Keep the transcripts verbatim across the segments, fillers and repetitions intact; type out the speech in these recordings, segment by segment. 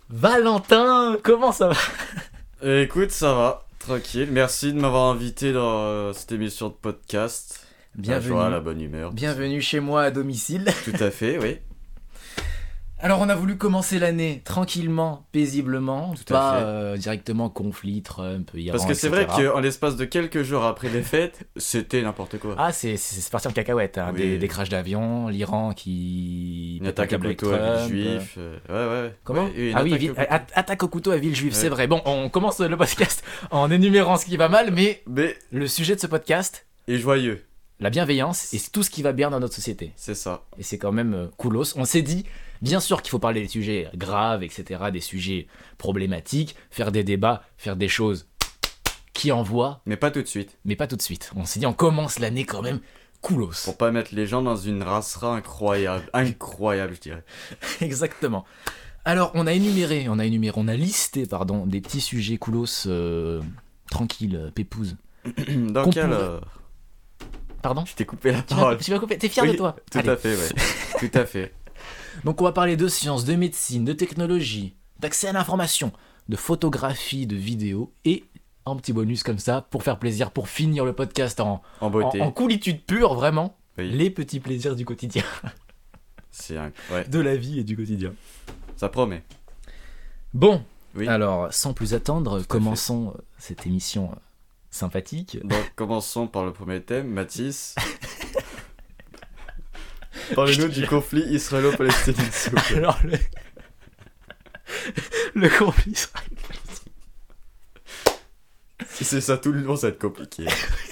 Valentin, comment ça va? Euh, Écoute, ça va, tranquille. Merci de m'avoir invité dans euh, cette émission de podcast. Bienvenue. La joie, la bonne humeur. Bienvenue chez moi à domicile. Tout à fait, oui. Alors on a voulu commencer l'année tranquillement, paisiblement, Tout à pas fait. euh, directement conflit, Trump, Iran, Parce que c'est et cetera. vrai qu'en l'espace de quelques jours après les fêtes, c'était n'importe quoi. Ah, c'est, c'est, c'est parti en cacahuète, hein. Oui. des, des crashs d'avions, l'Iran qui... Une attaque au avec couteau à Trump. Villejuif. euh, Ouais, ouais, ouais. Comment Ouais, et une Ah oui, attaque ville- au couteau. a- attaque au couteau à Villejuif, Ouais. c'est vrai. Bon, on commence le podcast en énumérant ce qui va mal, mais Mais, le sujet de ce podcast, et joyeux, la bienveillance, et c'est tout ce qui va bien dans notre société. c'est ça. Et c'est quand même euh, coolos. On s'est dit, bien sûr qu'il faut parler des sujets graves, et cetera, des sujets problématiques, faire des débats, faire des choses qui envoient, Mais pas tout de suite. mais pas tout de suite. On s'est dit, on commence l'année quand même coolos. Pour pas mettre les gens dans une rassera incroyable. Incroyable, je dirais. Exactement. Alors, on a énuméré, on a énuméré, on a listé, pardon, des petits sujets coolos, euh, tranquilles, pépouses. Dans Qu'on quel. pourrait- euh, Pardon Je t'ai coupé la Tu vas, parole. tu vas couper, t'es fier Oui, de toi? Tout Allez. à fait, ouais. Tout à fait. Donc on va parler de sciences, de médecine, de technologie, d'accès à l'information, de photographie, de vidéo et un petit bonus comme ça pour faire plaisir, pour finir le podcast en, En en, beauté. en coolitude pure, vraiment. Oui. Les petits plaisirs du quotidien, C'est un... Ouais, de la vie et du quotidien. ça promet. Bon, Oui. alors sans plus attendre, commençons euh, cette émission euh, sympathique. Donc, commençons par le premier thème, Mathis. Parlez-nous du conflit israélo-palestinien, s'il vous plaît. Alors le, le conflit sera- Si c'est ça tout le long, ça va être compliqué.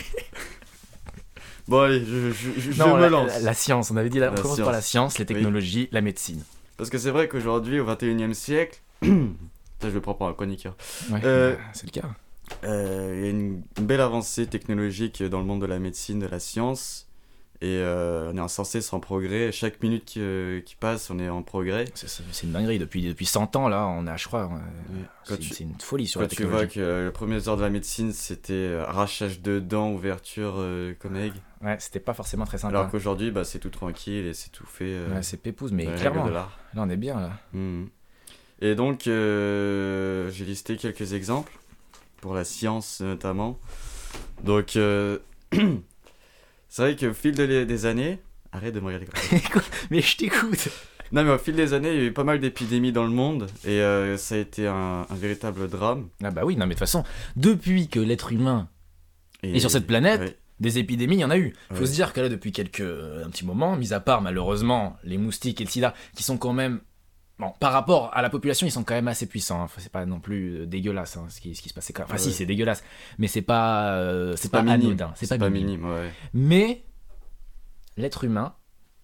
Bon, allez, je, je, je, je Non, me la, lance. la- la science, on avait dit, là, on La commence science. par la science, les technologies, la médecine. Parce que c'est vrai qu'aujourd'hui, au vingt et unième siècle... Ça, je le prends pour un chroniqueur. Ouais, Euh, bah, c'est le cas. Euh, Il y a une, une belle avancée technologique dans le monde de la médecine, de la science. Et euh, on est censé sans progrès. Chaque minute qui, euh, qui passe, on est en progrès. C'est, c'est- c'est une dinguerie, depuis, depuis cent ans, là, on a, je crois, euh, Quand c'est, tu- c'est une folie sur Quand la tu technologie. vois que euh, le premier heure de la médecine, c'était euh, arrachage de dents, ouverture euh, comme aigle. Ouais, c'était pas forcément très sympa. Alors qu'aujourd'hui, bah, c'est tout tranquille et c'est tout fait. euh, Ouais, c'est pépouze, mais dans les clairement, règles de l'art. là, on est bien, là. Mhm. Et donc, euh, j'ai listé quelques exemples, pour la science notamment. Donc, euh, c'est vrai qu'au fil de les- des années... Arrête de me regarder comme ça. Quoi Mais je t'écoute. Non, mais au fil des années, il y a eu pas mal d'épidémies dans le monde, et euh, ça a été un, un véritable drame. Ah bah oui, non, mais de toute façon, depuis que l'être humain Et, est sur cette planète, ouais, des épidémies, il y en a eu. Faut Ouais. se dire que là, depuis quelques, un petit moment, mis à part malheureusement les moustiques et le sida, qui sont quand même, bon, par rapport à la population, ils sont quand même assez puissants. Hein. Faut- C'est pas non plus euh, dégueulasse, hein, ce, qui, ce qui se passait. Quand... Enfin, Ouais. si, c'est dégueulasse, mais c'est pas, euh, c'est c'est pas, pas minime. anodin, c'est pas, minime. minime, ouais. Mais l'être humain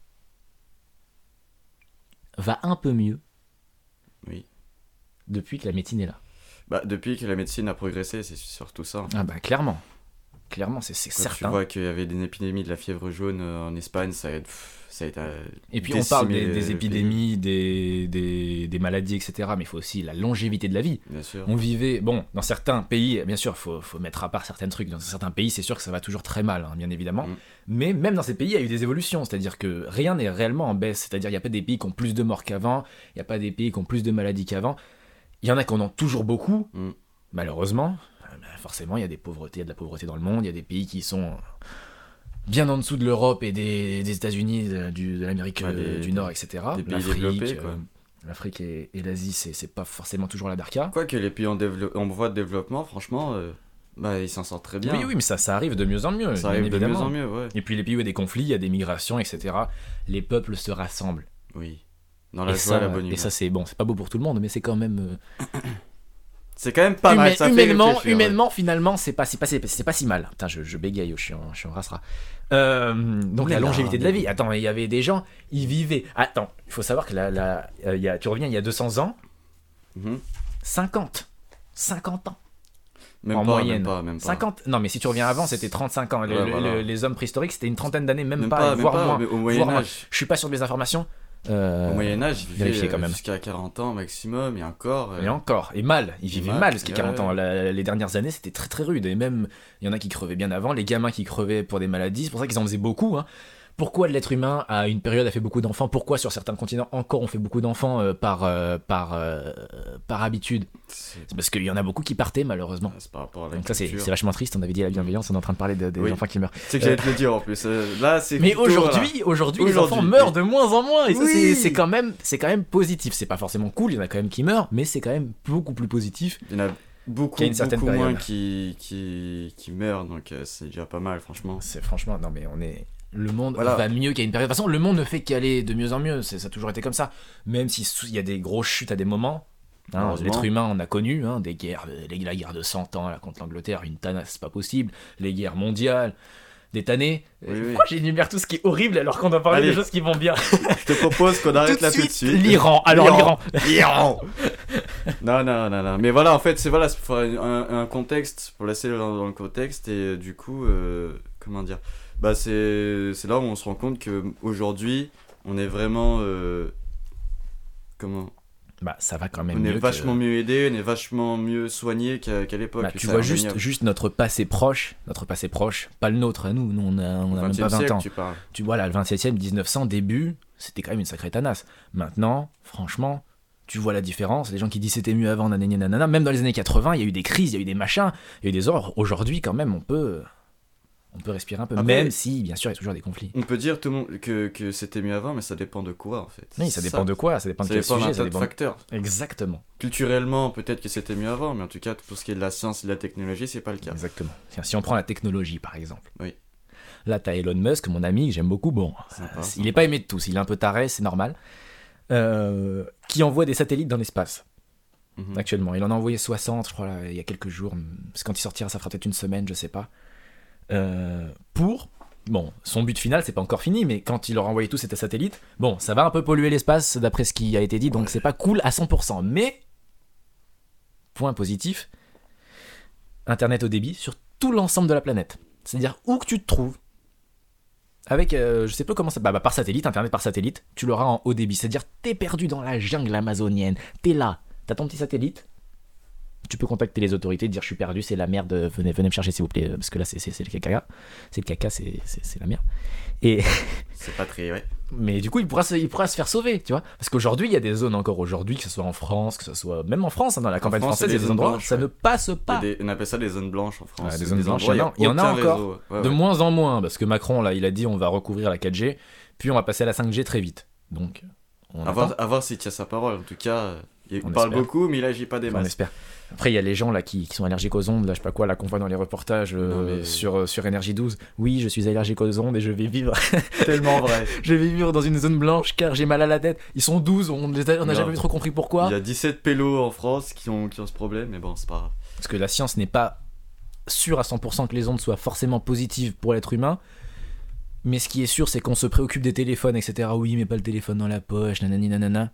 va un peu mieux Oui. depuis que la médecine est là. Bah, depuis que la médecine a progressé, c'est surtout ça. Ah bah clairement, clairement, c'est, c'est Quand tu certain. vois qu'il y avait des épidémies de la fièvre jaune euh, en Espagne, ça a, pff, ça a été... euh, Et puis on parle des, décimé des le épidémies, des, des, des maladies, et cetera. Mais il faut aussi la longévité de la vie. Bien sûr. On vivait, bon, dans certains pays, bien sûr, il faut, faut mettre à part certains trucs. Dans certains pays, c'est sûr que ça va toujours très mal, hein, bien évidemment. Mm. Mais même dans ces pays, il y a eu des évolutions. C'est-à-dire que rien n'est réellement en baisse. C'est-à-dire qu'il n'y a pas des pays qui ont plus de morts qu'avant. Il n'y a pas des pays qui ont plus de maladies qu'avant. Il y en a qui en ont toujours beaucoup, Mm. malheureusement. Euh, bah, forcément, il y a des pauvretés, il y a de la pauvreté dans le monde. Il y a des pays qui sont bien en dessous de l'Europe et des, des États-Unis, de, du- de l'Amérique Ouais, euh, des- du Nord, et cetera. des pays L'Afrique, développés, quoi. euh, l'Afrique et, et l'Asie, c'est, c'est pas forcément toujours la barca. Quoique les pays en, dévelop- en voie de développement, franchement, euh, bah, ils s'en sortent très bien. Oui, oui, mais ça, ça arrive de mieux en mieux. Ça bien arrive de mieux évidemment. en mieux, ouais. Et puis les pays où il y a des conflits, il y a des migrations, et cetera. Les peuples se rassemblent. Oui. Dans la et, joie, ça, la bonne et humeur. ça, c'est bon, c'est pas beau pour tout le monde, mais c'est quand même. euh, C'est quand même pas mal, humain- ça fait humainement, réfléchir, ouais. humainement, finalement, c'est pas, c'est pas, c'est, c'est pas si mal. Putain, je, je bégaye, je suis en, je suis en rassera. Euh, donc Oula, la longévité de la mais- vie. Attends, il y avait des gens, ils vivaient. Attends, il faut savoir que la, la, euh, il y a, tu reviens il y a deux cents ans, Mhm. cinquante. cinquante ans. Même En pas, moyenne. même pas, même pas. cinquante. Non, mais si tu reviens avant, c'était trente-cinq ans. Le- Ouais, le- voilà. le- les hommes préhistoriques, c'était une trentaine d'années, même, Même pas, pas, même voire pas, moins. mais au voire Moyen moins. Âge. Je suis pas sûr des informations. Euh, Au Moyen-Âge, ils vérifiez vivaient quand euh, même. jusqu'à quarante ans maximum, et encore. euh, Et encore, et mal, ils vivaient mal, mal jusqu'à ouais. quarante ans. La- les dernières années, c'était très très rude. Et même, il y en a qui crevaient bien avant, les gamins qui crevaient pour des maladies, c'est pour ça qu'ils en faisaient beaucoup. Hein. pourquoi l'être humain à une période a fait beaucoup d'enfants, pourquoi sur certains continents encore on fait beaucoup d'enfants euh, par, euh, par, euh, par habitude. C'est, C'est parce qu'il y en a beaucoup qui partaient malheureusement. c'est par rapport à la Donc ça c'est, culture. c'est vachement triste, on avait dit la bienveillance, on est en train de parler de- des Oui. enfants qui meurent. C'est que j'allais te le dire en plus. Euh, Là, c'est. Mais plutôt, aujourd'hui, aujourd'hui, les Aujourd'hui, enfants meurent oui. de moins en moins et ça Oui. c'est, c'est quand même, c'est quand même positif. C'est pas forcément cool, il y en a quand même qui meurent, mais c'est quand même beaucoup plus positif. voilà. Il y en a beaucoup, Qu'il y a une certaine beaucoup moins période. qui, qui, qui meurent, donc euh, c'est déjà pas mal, franchement. C'est franchement, non mais on est, le monde Voilà. va mieux qu'à une période. De toute façon, le monde ne fait qu'aller de mieux en mieux. C'est, ça a toujours été comme ça. Même si sou- il y a des grosses chutes à des moments. Hein, Heureusement. l'être humain, on a connu hein, des guerres, euh, les- la guerre de cent ans là, contre l'Angleterre, une tanasse, c'est pas possible. Les guerres mondiales, des tannées. Oui, oui. Pourquoi j'énumère tout ce qui est horrible alors qu'on doit parler Allez. des choses qui vont bien? Je te propose qu'on arrête Tout de là tout de suite, suite. l'Iran. Alors l'Iran. L'Iran. Non, non, non, non. Mais voilà, en fait, c'est voilà, c'est pour un, un contexte, pour laisser dans, dans le contexte, et euh, du coup, euh, comment dire, bah c'est, c'est là où on se rend compte que aujourd'hui, on est vraiment, euh, comment, Bah ça va quand même on mieux. est que- vachement mieux aidé, on est vachement mieux soigné qu'à, qu'à l'époque. Bah, et tu c'est vois juste, indéniable. juste notre passé proche, notre passé proche, pas le nôtre à nous, nous on a, on a même vingtième pas vingt siècle, ans. tu parles. Tu vois là, le vingt-septième, dix-neuf cents, début, c'était quand même une sacrée tanasse. Maintenant, franchement, tu vois la différence. Les gens qui disent c'était mieux avant, nanana, nanana. Même dans les années quatre-vingts, il y a eu des crises, il y a eu des machins, il y a eu des horreurs. Aujourd'hui, quand même, on peut, on peut respirer un peu. Après- même si, bien sûr, il y a toujours des conflits. On peut dire tout le monde que, que c'était mieux avant, mais ça dépend de quoi en fait. Oui, ça dépend de quoi, ça dépend de Ça quel dépend d'un sujet, ça tas de dépend. facteurs. Exactement, Culturellement, peut-être que c'était mieux avant, mais en tout cas, pour ce qui est de la science et de la technologie, c'est pas le cas. exactement. Tiens, si on prend la technologie, par exemple. Oui. Là, t'as Elon Musk, mon ami, que j'aime beaucoup. Bon, Sympa, il sympa. est pas aimé de tous, il est un peu taré, c'est normal. Euh, qui envoie des satellites dans l'espace. Mhm. Actuellement. Il en a envoyé soixante, je crois, là, il y a quelques jours. Parce que quand il sortira, ça fera peut-être une semaine, je sais pas. Euh, pour. Bon, son but final, c'est pas encore fini, mais quand il aura envoyé tous ces satellites, bon, ça va un peu polluer l'espace, d'après ce qui a été dit, donc c'est pas cool à cent pour cent. Mais, point positif, Internet au débit sur tout l'ensemble de la planète. C'est-à-dire où que tu te trouves, avec, euh, je sais pas comment ça... Bah, bah, par satellite, Internet par satellite, tu l'auras en haut débit. C'est-à-dire, t'es perdu dans la jungle amazonienne, t'es là, t'as ton petit satellite, tu peux contacter les autorités, dire je suis perdu, c'est la merde, venez, venez me chercher s'il vous plaît, parce que là c'est, c'est, c'est le caca, c'est le caca, c'est, c'est, c'est la merde. Et... C'est pas très, ouais. Mais du coup, il pourra, se, il pourra se faire sauver, tu vois. Parce qu'aujourd'hui, il y a des zones encore aujourd'hui, que ce soit en France, que ce soit même en France, hein, dans la campagne France, française, il y il y a a des des endroits, zones blanches, ça ouais. ne passe Il y a pas. des- on appelle ça des zones blanches en France. Ouais, des C'est zones blanches, endroits, il y en a- il y en a aucun encore. réseau. Ouais, De ouais. moins en moins, parce que Macron, là, il a dit on va recouvrir la quatre G, puis on va passer à la cinq G très vite. Donc, on, À attend. voir, à voir s'il tient sa parole. En tout cas, euh, il On parle espère. beaucoup, mais il agit pas des Enfin, on masses. espère. Après, il y a les gens là qui, qui sont allergiques aux ondes, là, je sais pas quoi, là qu'on voit dans les reportages euh, Non, mais- sur, euh, sur Énergie douze. Oui, je suis allergique aux ondes et je vais vivre, Tellement vrai. je vais vivre dans une zone blanche car j'ai mal à la tête. Ils sont douze, on les a- on n'a Non. jamais trop compris pourquoi. Il y a dix-sept pélos en France qui ont, qui ont ce problème, mais bon, c'est pas grave. Parce que la science n'est pas sûre à cent pour cent que les ondes soient forcément positives pour l'être humain. Mais ce qui est sûr, c'est qu'on se préoccupe des téléphones, et cetera. Oui, mais pas le téléphone dans la poche, nanani nanana.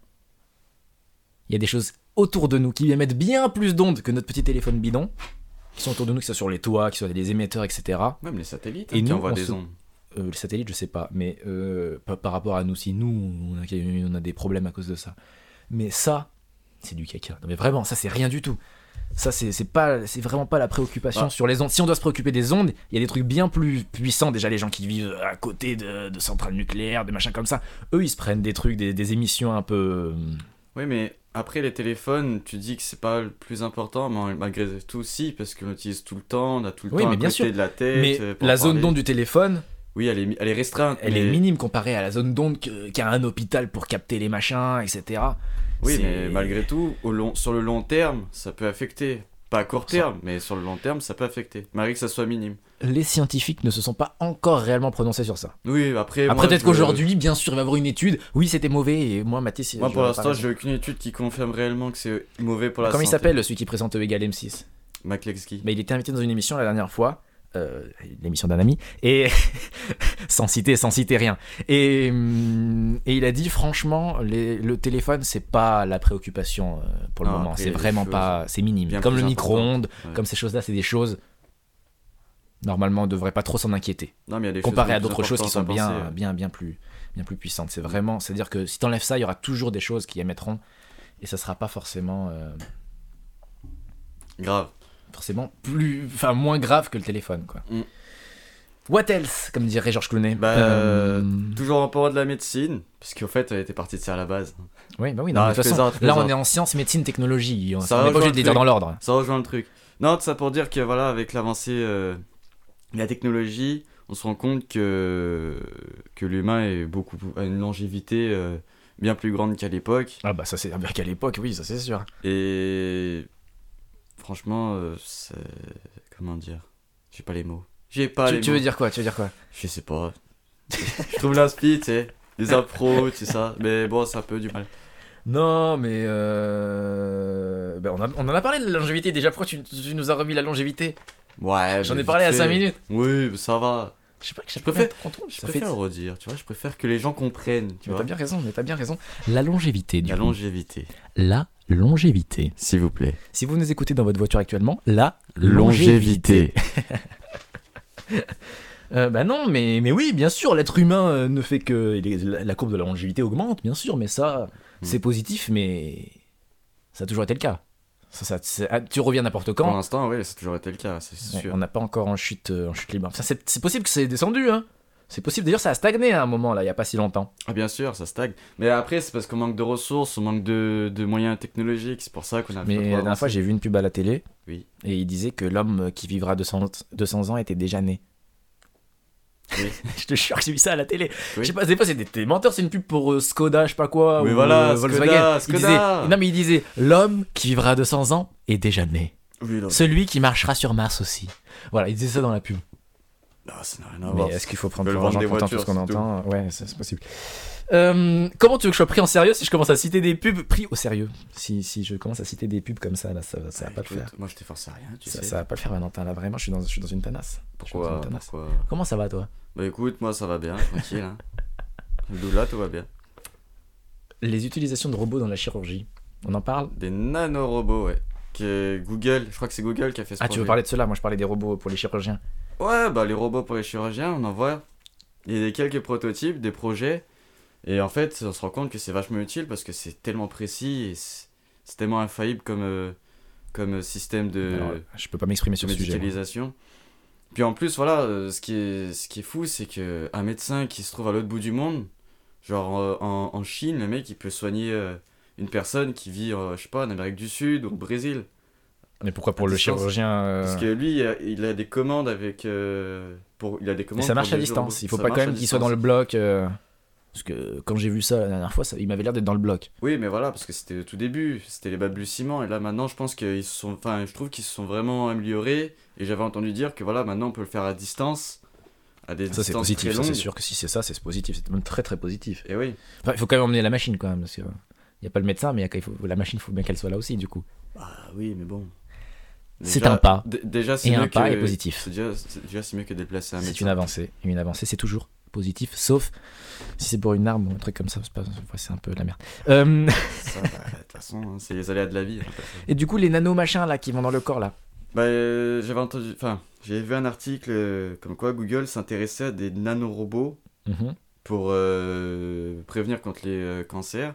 Il y a des choses autour de nous qui émettent bien plus d'ondes que notre petit téléphone bidon, qui sont autour de nous, que ce soit sur les toits, que ce soit des émetteurs, et cetera. Même les satellites Et hein, qui nous, envoient on des se- ondes. Euh, les satellites, je sais pas, mais euh, par, par rapport à nous, si nous, on a, on a des problèmes à cause de ça. Mais ça, c'est du caca. Non mais vraiment, ça c'est rien du tout. Ça c'est, c'est pas, c'est vraiment pas la préoccupation Ah. sur les ondes. Si on doit se préoccuper des ondes, il y a des trucs bien plus puissants. Déjà les gens qui vivent à côté de, de centrales nucléaires, des machins comme ça, eux ils se prennent des trucs, des, des émissions un peu... Oui, mais après les téléphones, tu dis que c'est pas le plus important, mais malgré tout, si, parce qu'on l'utilise tout le temps, on a tout le Oui, temps mais à bien côté sûr. de la tête. Mais euh, pour la zone parler. d'onde du téléphone, Oui, elle est, elle est restreinte. elle mais... est minime comparée à la zone d'onde que- qu'a un hôpital pour capter les machins, et cetera. Oui, C'est- mais malgré tout, au long, sur le long terme, ça peut affecter. Pas à court terme, mais sur le long terme, ça peut affecter. Malgré que ça soit minime. Les scientifiques ne se sont pas encore réellement prononcés sur ça. Oui, après. Après, moi, peut-être je- qu'aujourd'hui, bien sûr, il va y avoir une étude. Oui, c'était mauvais. Et moi, Mathis, Moi, je pour vais l'instant, pas j'ai aucune étude qui confirme réellement que c'est mauvais pour la Comment il santé. s'appelle, celui qui présente E égale M six? McLexky. Mais il était invité dans une émission la dernière fois. Euh, l'émission d'un ami. Et. sans citer, sans citer rien. Et, hum, et il a dit, franchement, les- le téléphone, c'est pas la préoccupation euh, pour le Non, moment. après, C'est il y a des vraiment choses pas. C'est minime. bien Comme plus le micro-ondes, Ouais. comme ces choses-là, c'est des choses. Normalement, on devrait pas trop s'en inquiéter. Non, mais il y a des Comparé choses à bien d'autres plus choses qui sont importantes à bien, penser. bien, bien plus, bien plus puissantes. C'est vraiment, c'est-à-dire que si t'enlèves ça, il y aura toujours des choses qui émettront, et ça sera pas forcément, euh, Grave. forcément plus, enfin moins grave que le téléphone, quoi. Mm. What else, comme dirait Georges Clooney. Bah, Euh, Toujours en rapport de la médecine, parce qu'au fait, elle était partie de ça à la base. Oui, bah oui, non, Non, mais de je toute façon, plaisante, je là on plaisante. est en sciences, médecine, technologie. On n'est Ça pas rejoint obligé de les le dire truc. dans l'ordre. Ça rejoint le truc. Non, tout ça pour dire que voilà, avec l'avancée euh, de la technologie, on se rend compte que, que l'humain est beaucoup, a une longévité euh, bien plus grande qu'à l'époque. Ah bah ça c'est qu'à l'époque, oui, ça c'est sûr. Et franchement, euh, c'est... comment dire? J'ai pas les mots. J'ai pas Tu, les tu mots. veux dire quoi Tu veux dire quoi Je sais pas. Je trouve l'inspi, tu sais. Les impros, tout ça. Mais bon, c'est un peu du mal. Non, mais euh... ben, on, a- on en a parlé de la longévité déjà. Pourquoi tu, tu nous as remis la longévité? Ouais, J'en mais ai parlé à vite cinq fait. minutes. Oui, mais ça va. Je sais pas que Je préfère- Je Ça préfère fait... le redire, tu vois. Je préfère que les gens comprennent, tu Mais vois. t'as bien raison, mais t'as bien raison. La longévité, du La coup. longévité, La longévité. s'il vous plaît. Si vous nous écoutez dans votre voiture actuellement, la longévité. Euh, bah non, mais, mais oui, bien sûr, l'être humain euh, ne fait que... il est- La la courbe de la longévité augmente, bien sûr, mais ça, Mm. c'est positif, mais ça a toujours été le cas. Ça, ça, c'est- ah, tu reviens n'importe Pour quand, l'instant, oui, c'est toujours été le cas, c'est ouais, sûr. on n'a pas encore en chute, euh, en chute libre. Ça, c'est, c'est possible que c'est descendu, hein. C'est possible, d'ailleurs ça a stagné à un moment, là, il n'y a pas si longtemps. Ah, bien sûr, ça stagne. Mais après, c'est parce qu'on manque de ressources, on manque de, de moyens technologiques, c'est pour ça qu'on a Mais la dernière fois, j'ai vu une pub à la télé, Oui. et il disait que l'homme qui vivra deux cents, deux cents ans était déjà né. Oui. Je te jure que j'ai vu ça à la télé. Oui. Je sais pas, des fois c'est des, des menteurs, c'est une pub pour euh, Skoda, je sais pas quoi. Oui, ou, voilà, euh, Volkswagen. Skoda, Il Skoda. disait- non mais il disait, l'homme qui vivra deux cents ans est déjà né. Oui, non, Celui qui marchera sur Mars aussi. Voilà, il disait ça dans la pub. non, ça n'a rien à voir. Mais est-ce qu'il faut prendre Ils pour veulent l'argent vendre des comptant tout ce qu'on voitures, c'est entend? Ouais, c'est c'est possible. Euh, comment tu veux que je sois pris en sérieux si je commence à citer des pubs pris au sérieux? Si, si je commence à citer des pubs comme ça, là, ça, ça va pas le Écoute, faire. Moi, je t'ai forcé à rien, tu Ça, sais. ça va pas le faire, Valentin. Là, vraiment, je suis dans, je suis dans une tanasse. Je suis dans Pourquoi, une tanasse. pourquoi Comment ça va, toi? Bah écoute, moi, ça va bien, tranquille. Hein. Là, tout va bien. Les utilisations de robots dans la chirurgie, on en parle? Des nanorobots, ouais. Que Google, je crois que c'est Google qui a fait ce Ah, tu veux projet. parler de cela? Moi, je parlais des robots pour les chirurgiens. Ouais, bah les robots pour les chirurgiens, on en voit. Il y a des quelques prototypes, des projets. Et en fait, on se rend compte que c'est vachement utile parce que c'est tellement précis et c'est c'est tellement infaillible comme, euh, comme système de, Alors, je peux pas m'exprimer sur de ce sujet. moi. médicalisation. Puis en plus, voilà, euh, ce qui est, ce qui est fou, c'est qu'un médecin qui se trouve à l'autre bout du monde, genre euh, en, en Chine, le mec, il peut soigner euh, une personne qui vit, euh, je sais pas, en Amérique du Sud ou au Brésil. Mais pourquoi pour à le distance. chirurgien euh, Parce que lui, il a, il a des commandes avec. euh, pour, il a des Mais commandes. ça marche pour à des distance. robots. Il faut Ça pas marche quand à même qu'il soit dans distance. le bloc. euh, Parce que quand j'ai vu ça la dernière fois, ça- il m'avait l'air d'être dans le bloc. Oui, mais voilà, parce que c'était le tout début, c'était les balbutiements, et là maintenant, je pense qu'ils se sont. Enfin, je trouve qu'ils se sont vraiment améliorés, et j'avais entendu dire que voilà, maintenant on peut le faire à distance, à des Ça c'est distances positif. très Ça c'est longues. sûr que si c'est ça, c'est positif. C'est même très très positif. Et oui. Enfin, il faut quand même emmener la machine quand même. Parce que il y a pas le médecin, mais il y a, il faut, la machine, il faut bien qu'elle soit là aussi du coup. Bah oui, mais bon. C'est Déjà- un pas. d- Déjà, c'est Et mieux un pas que- est positif. C'est déjà, c'est déjà c'est mieux que déplacer un C'est médecin. une avancée. Et une avancée, c'est toujours positif, sauf si c'est pour une arme ou un truc comme ça. C'est, pas- ouais, c'est un peu de la merde. Euh, Ça, bah, de toute façon, hein, c'est les aléas de la vie. hein, Et du coup, les nanomachins là qui vont dans le corps là. Bah, euh, j'avais entendu, enfin, j'ai vu un article euh, comme quoi Google s'intéressait à des nanorobots Mhm. pour euh, prévenir contre les euh, cancers.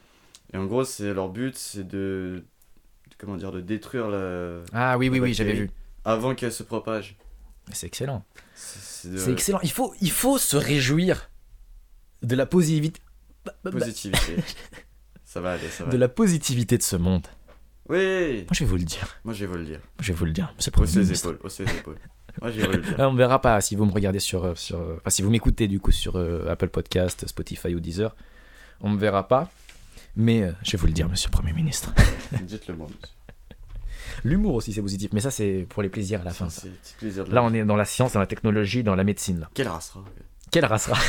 Et en gros, c'est leur but, c'est de, de- comment dire, de détruire la Ah oui, oui, La oui, j'avais bactérie. vu. avant qu'elle se propage. Mais c'est excellent. C'est c'est de C'est excellent. Il faut, il faut se réjouir de la positivité, positivité. Ça va aller, ça va. de la positivité de ce monde. Oui. Moi, je vais vous le dire. Moi, je vais vous le dire. Je vais vous le dire. Monsieur le Premier Haussez les ministre. épaules, haussez les épaules. Moi, je vais vous le dire. Ah, on verra pas si vous me regardez sur, euh, sur euh, enfin si vous m'écoutez du coup sur euh, Apple Podcast, Spotify ou Deezer, on me verra pas. Mais euh, je vais vous le dire, Monsieur le Premier ministre. Dites-le moi, monsieur. L'humour aussi c'est positif, mais ça c'est pour les plaisirs à la fin. ça. C'est un petit plaisir de Là on est dans la science, dans la technologie, dans la médecine. Là. Quelle race, hein. Quelle race sera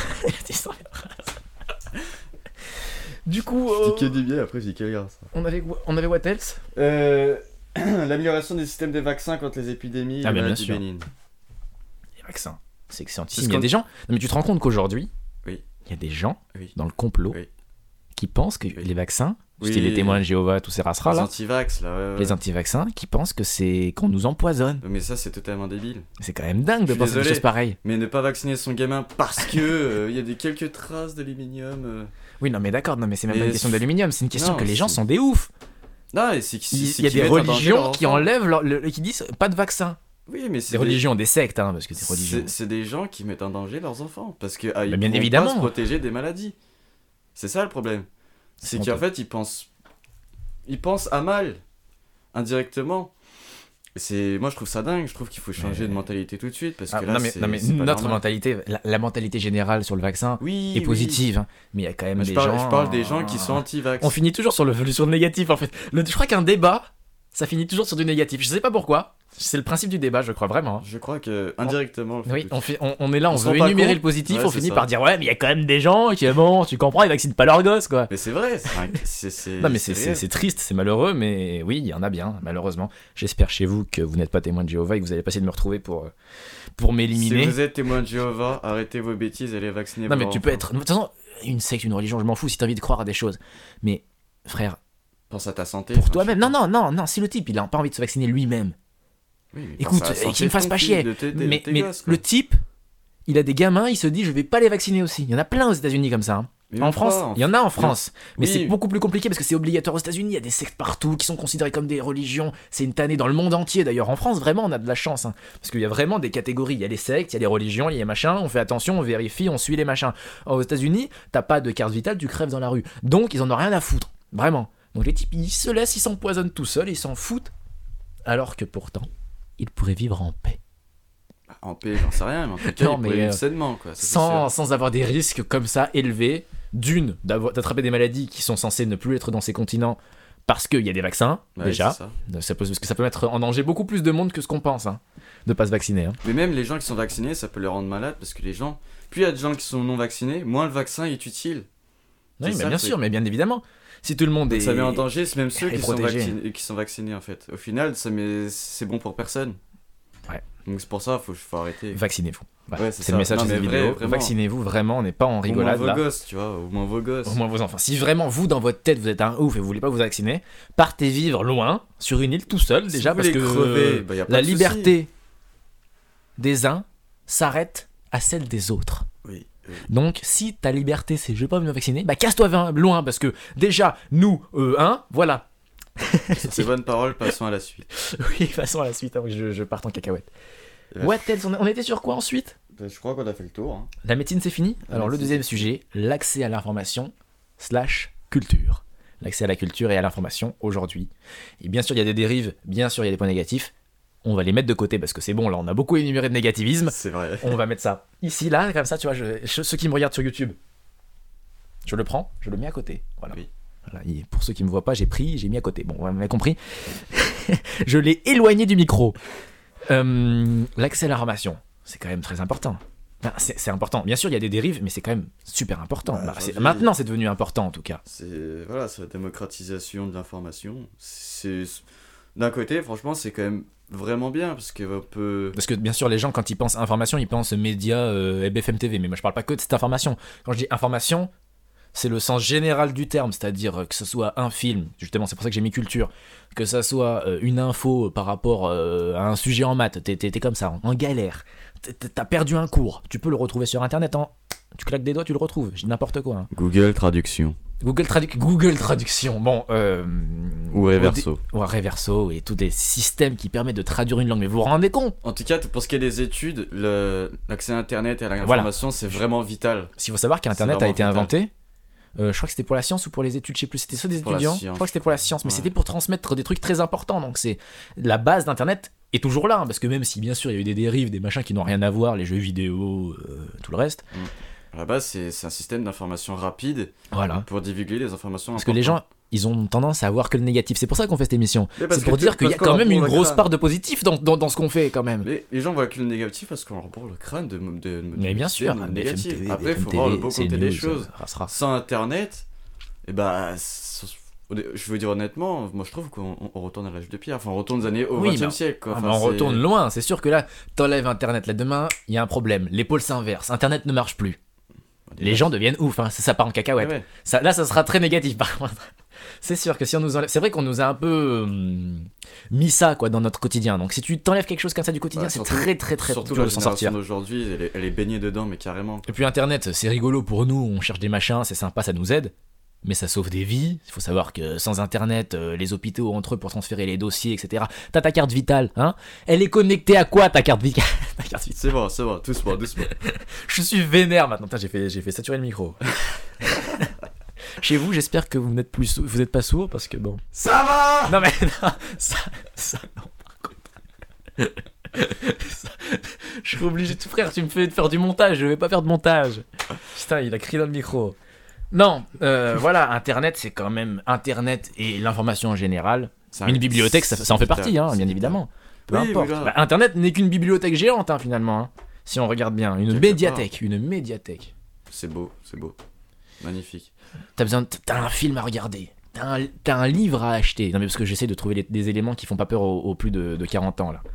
Du coup, Je euh, dis que du bien, après je dis quelle race. on avait on avait what else? Euh, L'amélioration des systèmes de vaccins contre les épidémies Ah, et mais bien maladies sûr. bénignes. Les vaccins. C'est excellentissime. Parce Il y a qu'on- des gens. Non mais tu te rends compte qu'aujourd'hui, Oui. il y a des gens Oui. dans le complot Oui. qui pensent que les vaccins, Oui. style les témoins de Jéhovah, tous ces races Les là, anti-vax, là. ouais, ouais. les anti-vaccins, qui pensent que c'est qu'on nous empoisonne. Mais ça, c'est totalement débile. C'est quand même dingue de Je suis penser des désolé. choses pareilles. Mais ne pas vacciner son gamin parce que euh, il y a des quelques traces d'aluminium. euh. Oui, non mais d'accord, non mais c'est même Mais pas une question c'est- d'aluminium, c'est une question Non, que les gens c'est- sont des oufs. Non, et c'est Il, c'est- il c'est y a qu'ils des mettent en danger religions leur qui enfant. enlèvent, leur- le- qui disent pas de vaccin. Oui, mais c'est Des religions, des sectes, hein, parce que c'est religion. C'est, c'est des gens qui mettent en danger leurs enfants parce que ah, ils Bah, bien pourront évidemment. pas se protéger des maladies. C'est ça le problème. C'est C'est qu'en fait, ils pensent, ils pensent à mal indirectement. C'est, moi, je trouve ça dingue. Je trouve qu'il faut changer Mais- de mentalité tout de suite parce que Ah, là, non mais, c'est, non, mais c'est pas notre normal. mentalité, la, la mentalité générale sur le vaccin Oui, est oui. positive, hein, mais il y a quand même Mais je des parle, gens. je parle des gens qui sont anti-vax. On finit toujours sur le, sur le négatif en fait. Le- je crois qu'un débat, ça finit toujours sur du négatif. Je sais pas pourquoi. C'est le principe du débat, je crois vraiment. hein. Je crois que indirectement. on le fait Oui, tout de on, suite. fait, on, on est là, on, On se veut rend pas énumérer compte. le positif, Ouais, on c'est finit ça. par dire ouais, mais il y a quand même des gens qui, bon, tu comprends, ils vaccinent pas leurs gosses quoi. Mais c'est vrai. C'est, un- c'est, c'est, Non mais c'est, c'est, réel. c'est triste, c'est malheureux, mais oui, il y en a bien, malheureusement. J'espère chez vous que vous n'êtes pas témoin de Jéhovah et que vous allez pas essayer de me retrouver pour, euh, pour m'éliminer. Si vous êtes témoin de Jéhovah, arrêtez vos bêtises et allez vacciner Non vos mais tu enfants. peux être... De toute façon, une secte, une religion, je m'en fous si t'as envie de croire à des choses. Mais frère, Pense à ta santé. pour enfin, toi-même, je sais non, non, non, non, si le type il a pas envie de se vacciner lui-même, Oui, mais écoute, pense à la et santé qu'il me de fasse ton pas fils, chier. de tes- de mais tes mais gosses, quoi. le type, il a des gamins, il se dit je vais pas les vacciner aussi. Il y en a plein aux États-Unis comme ça. hein. Mais En même France, pas, en il y en a en France, mais Oui. c'est beaucoup plus compliqué parce que c'est obligatoire aux États-Unis. Il y a des sectes partout qui sont considérées comme des religions. C'est une tannée dans le monde entier d'ailleurs. En France, vraiment, on a de la chance hein, parce qu'il y a vraiment des catégories. Il y a les sectes, il y a les religions, il y a les machins. On fait attention, on vérifie, on suit les machins. Aux États-Unis, t'as pas de carte vitale, tu crèves dans la rue. Donc ils en ont rien à foutre, vraiment. Donc les types, ils se laissent, ils s'empoisonnent tout seuls, ils s'en foutent, alors que pourtant, ils pourraient vivre en paix. En paix, j'en sais rien, mais en tout cas, Non, il mais, pourrait vivre euh, sainement, quoi. ça, c'est sans, sûr. sans avoir des risques comme ça élevés, d'une, d'avoir- d'attraper des maladies qui sont censées ne plus être dans ces continents parce qu'il y a des vaccins, Ouais, déjà. c'est ça. Ça peut, parce que ça peut mettre en danger beaucoup plus de monde que ce qu'on pense, hein, de pas se vacciner. hein. Mais même les gens qui sont vaccinés, ça peut les rendre malades parce que les gens. Plus il y a de gens qui sont non vaccinés, moins le vaccin est utile. Oui, C'est mais ça, bien c'est- sûr, mais bien évidemment. Si tout le monde Donc est... ça met en danger, c'est même ceux est qui sont, protégé. vaccinés, qui sont vaccinés en fait. Au final, ça met... c'est bon pour personne. Ouais. Donc c'est pour ça, faut, faut arrêter. Vaccinez-vous. Voilà. Ouais, c'est c'est le ça. message Non, de cette mais vrai, vidéo. vraiment. Vaccinez-vous, vraiment, on n'est pas en Au moins rigolade vos là. gosses, tu vois, au moins vos gosses. Au moins vos enfants. Si vraiment vous, dans votre tête, vous êtes un ouf et vous voulez pas vous vacciner, partez vivre loin, sur une île tout seul, Si déjà, vous parce voulez que crever, bah, y a pas la de souci. liberté des uns s'arrête à celle des autres. Oui. oui. Donc, si ta liberté c'est je vais pas me vacciner, bah casse-toi vin- loin parce que déjà, nous, euh, hein, voilà. Sur ces bonnes paroles, passons à la suite. Oui, passons à la suite avant que je, je parte en cacahuète. Ouais. What else on, on était sur quoi ensuite? Bah, Je crois qu'on a fait le tour. Hein. La médecine c'est fini. La Alors, le médecine, deuxième sujet, l'accès à l'information slash culture. L'accès à la culture et à l'information aujourd'hui. Et bien sûr, il y a des dérives, bien sûr, il y a des points négatifs. On va les mettre de côté parce que c'est bon, là, on a beaucoup énuméré de négativisme. C'est vrai. On va mettre ça ici, là, comme ça, tu vois, je- je- ceux qui me regardent sur YouTube, je le prends, je le mets à côté. Voilà. Oui. Voilà, et pour ceux qui me voient pas, j'ai pris, j'ai mis à côté. Bon, vous m'avez compris. Je l'ai éloigné du micro. Euh, L'accès à l'information, c'est quand même très important. Enfin, c'est c'est important. Bien sûr, il y a des dérives, mais c'est quand même super important. Ouais, Bah, c'est- aujourd'hui- maintenant, c'est devenu important, en tout cas. C'est voilà, c'est la démocratisation de l'information. C'est d'un côté, franchement, c'est quand même vraiment bien parce que on peut. Parce que bien sûr, les gens, quand ils pensent information, ils pensent médias euh, et B F M T V. Mais moi, je parle pas que de cette information. Quand je dis information, c'est le sens général du terme, c'est-à-dire que ce soit un film, justement, c'est pour ça que j'ai mis culture, que ça soit euh, une info par rapport euh, à un sujet en maths, t'es, t'es- t'es comme ça, en, en galère, T'es- t'es- t'as perdu un cours, tu peux le retrouver sur internet, en... tu claques des doigts, tu le retrouves, je dis n'importe quoi. hein. Google Traduction Google, tradu- Google Traduction, bon, euh, ou Reverso. ou Reverso et tous des systèmes qui permettent de traduire une langue, mais vous vous rendez compte? En tout cas, pour ce qui est des études, le- l'accès à Internet et à l'information, c'est vraiment vital. S'il faut savoir qu'Internet C'est a vraiment été vital. inventé, euh, je crois que c'était pour la science ou pour les études, je sais plus, c'était soit des Pour la étudiants, je science, crois que c'était pour la science, mais ouais. c'était pour transmettre des trucs très importants, donc c'est la base d'Internet est toujours là, hein, parce que même si bien sûr il y a eu des dérives, des machins qui n'ont rien à voir, les jeux vidéo, euh, tout le reste, À la base, c'est c'est un système d'information rapide voilà. pour divulguer les informations Parce que les gens, ils ont tendance à avoir que le négatif, c'est pour ça qu'on fait cette émission, Mais parce c'est pour que dire tout- qu'il y a parce qu'on quand même leur une bourre le grosse crâne. part de positif dans, dans, dans ce qu'on fait quand même. Les, les gens voient que le négatif parce qu'on leur bourre le crâne de, de, de Mais bien sûr, de B F M négatif. T V, Après, il B F M faut voir le beau c'est côté des news, choses. ça restera. Sans Internet, et bah, c'est- je veux dire honnêtement, moi je trouve qu'on on retourne à l'âge de pierre. Enfin, on retourne aux années au Oui, vingtième mais- siècle. Quoi. Ah, Enfin, mais on c'est- retourne loin, c'est sûr que là, t'enlèves Internet, là demain, il y a un problème, les pôles s'inversent, Internet ne marche plus. Les gens deviennent ouf, hein, ça, ça part en cacahuète. Ouais, ouais. Ça, là, ça sera très négatif par contre. C'est sûr que si on nous enlève. C'est vrai qu'on nous a un peu hum, mis ça quoi, dans notre quotidien. Donc si tu t'enlèves quelque chose comme ça du quotidien, Bah, c'est surtout- très très très Surtout dur la de s'en génération sortir. d'aujourd'hui, elle, est- elle est baignée dedans, mais carrément. Et puis Internet, c'est rigolo pour nous, on cherche des machins, c'est sympa, ça nous aide. mais ça sauve des vies. Il faut savoir que sans Internet, euh, les hôpitaux entre eux pour transférer les dossiers, et cetera. T'as ta carte vitale, hein? Elle est connectée à quoi ta carte vitale? Ta carte vitale. C'est bon, c'est bon, doucement, doucement. Je suis vénère maintenant. Putain, j'ai fait, j'ai fait saturer le micro. Chez vous, j'espère que vous n'êtes plus, sou- vous n'êtes pas sourd parce que bon. Ça va. Non mais non, ça, ça non par contre. Ça, je suis obligé de frère, tu me fais de faire du montage, je vais pas faire de montage. Putain, il a crié dans le micro. Non, euh, voilà, Internet, c'est quand même Internet et l'information en général. Ça- Une bibliothèque, ça, ça en fait c'est partie, hein, c'est bien évidemment. Peu Oui, importe. voilà. Bah, Internet n'est qu'une bibliothèque géante, hein, finalement. Hein, si on regarde bien, une Quelque médiathèque, une médiathèque. C'est beau, c'est beau. Magnifique. T'as besoin, de- t'as un film à regarder. T'as un, t'as un livre à acheter. Non mais parce que j'essaie de trouver les- des éléments qui font pas peur aux, aux plus de, de quarante ans là.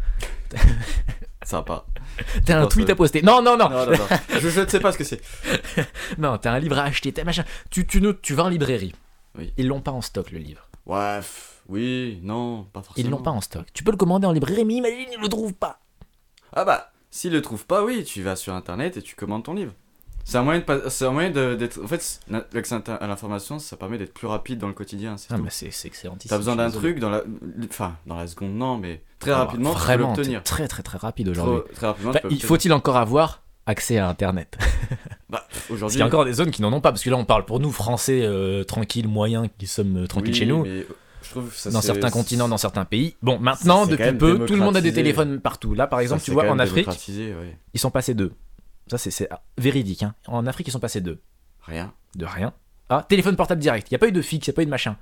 Sympa. T'as un Non, tweet ça- à poster. Non non non. Non, non, non. je, je ne sais pas ce que c'est. Non, t'as un livre à acheter. T'as machin. Tu, tu, ne- tu vas en librairie. Oui. Ils l'ont pas en stock le livre. Ouais, pff, oui, non, pas forcément. Ils l'ont pas en stock. Tu peux le commander en librairie, mais imagine ils le trouvent pas. Ah bah, s'ils le trouvent pas, oui, tu vas sur internet et tu commandes ton livre. C'est un moyen de pas- c'est un moyen de- d'être. En fait, c'est- l'accès inter- à l'information, ça permet d'être plus rapide dans le quotidien. C'est Ah tout. bah c'est c'est excellent. T'as besoin d'un truc dans la, enfin, dans la seconde, non, mais très rapidement, tu peux Vraiment, l'obtenir. c'est très très très rapide aujourd'hui. Trop- Très rapidement, Enfin, tu peux il l'obtenir. faut-il encore avoir accès à Internet? Bah, pff, Parce aujourd'hui. qu'il y a encore des zones qui n'en ont pas. Parce que là, on parle pour nous, Français euh, tranquilles, moyens, qui sommes euh, tranquilles oui, chez nous. mais je trouve que ça, Dans c'est- certains continents, dans certains pays. Bon, maintenant, c'est quand depuis même peu, tout le monde a des démocratisé. téléphones partout. Là, par exemple, ça, tu c'est vois, quand en même Afrique, démocratisé, ouais. ils sont passés d'eux. Ça, c'est c'est véridique. Hein. En Afrique, ils sont passés d'eux. Rien. De rien. Ah, téléphone portable direct. Il n'y a pas eu de fixe, il n'y a pas eu de machin.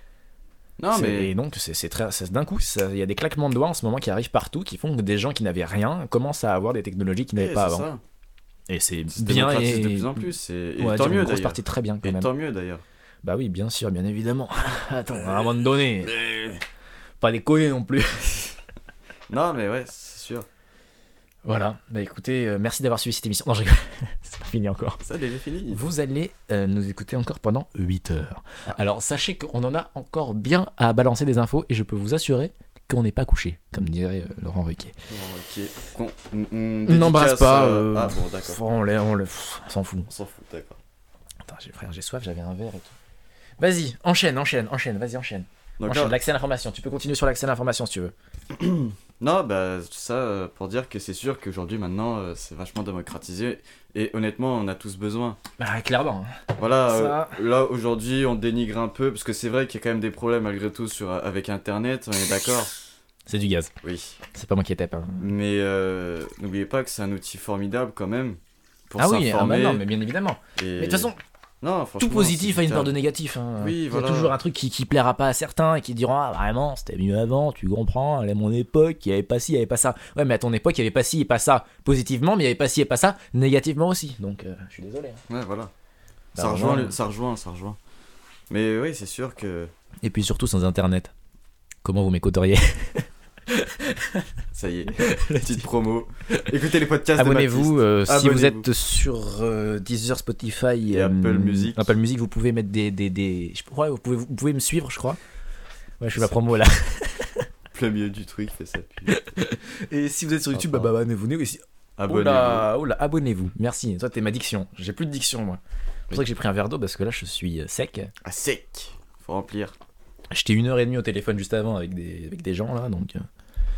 Non, C'est- mais Et donc, c'est c'est très. c'est- D'un coup, ça- il y a des claquements de doigts en ce moment qui arrivent partout qui font que des gens qui n'avaient rien commencent à avoir des technologies qu'ils n'avaient eh, pas c'est avant. ça. Et c'est C'est bien. démocratise Et... de plus en plus. Et, et Ouais, tant une mieux grosse d'ailleurs. partie très bien quand Et même. tant mieux d'ailleurs. Bah oui, bien sûr, bien évidemment. Attends, à un moment donné. Pas déconner non plus. Non, mais ouais, c'est sûr. Voilà, bah écoutez, euh, merci d'avoir suivi cette émission. Non, je rigole, c'est pas fini encore. Ça, déjà fini. Vous allez euh, nous écouter encore pendant huit heures. Ah. Alors sachez qu'on en a encore bien à balancer des infos et je peux vous assurer qu'on n'est pas couché, comme dirait euh, Laurent Ruquier. Bon, ok. Qu'on- on- on N'embrasse dédicace, pas. euh, euh, Ah bon, d'accord. pff, on, l'est- on, le- pff, on s'en fout. On s'en fout, d'accord. Attends, j'ai, frère, j'ai soif, j'avais un verre et tout. Vas-y, enchaîne, enchaîne, enchaîne, vas-y, enchaîne. Donc enchaîne là- l'accès à l'information. Tu peux continuer sur l'accès à l'information si tu veux. Non, bah ça euh, pour dire que c'est sûr qu'aujourd'hui maintenant euh, c'est vachement démocratisé et honnêtement on a tous besoin. Bah clairement. Voilà, Ça- euh, là aujourd'hui on dénigre un peu parce que c'est vrai qu'il y a quand même des problèmes malgré tout sur, avec internet, on est d'accord. C'est du gaz. Oui. C'est pas moi qui tape. Hein. Mais euh, n'oubliez pas que c'est un outil formidable quand même pour Ah oui, ah bah s'informer. non, mais bien évidemment. et- Mais de toute façon, non, tout franchement, positif c'est a une part vital. de négatif. Hein. Oui, Il y a voilà. toujours un truc qui, qui plaira pas à certains et qui diront ah vraiment c'était mieux avant, tu comprends, à mon époque il y avait pas ci, il y avait pas ça. Ouais mais à ton époque il y avait pas ci et pas ça positivement, mais il y avait pas ci et pas ça négativement aussi. Donc euh, je suis désolé. hein. Ouais, voilà. Bah, ça, rejoint, vraiment, le- ça rejoint, ça rejoint. Mais oui, c'est sûr que Et puis surtout sans internet. Comment vous m'écouteriez? ça y est, petite promo. Écoutez les podcasts de Abonnez-vous Baptiste. euh, si vous Abonnez-vous. êtes sur euh, Deezer, Spotify Et euh, Apple Music. Apple Music, vous pouvez mettre des des, des... Je crois, vous pouvez vous pouvez me suivre, je crois. Ouais, je fais ma Ça- promo là. Plein milieu du truc, fait ça. Puis... Et si vous êtes sur YouTube, Ah, bah, bah abonnez-vous aussi. Abonnez-vous. Oula, oula, abonnez-vous. Merci. Toi, t'es ma diction. J'ai plus de diction, moi. C'est pour ça que j'ai pris un verre d'eau parce que là, je suis euh, sec. À sec. Faut remplir. J'étais une heure et demie au téléphone juste avant avec des, avec des gens là, donc. euh.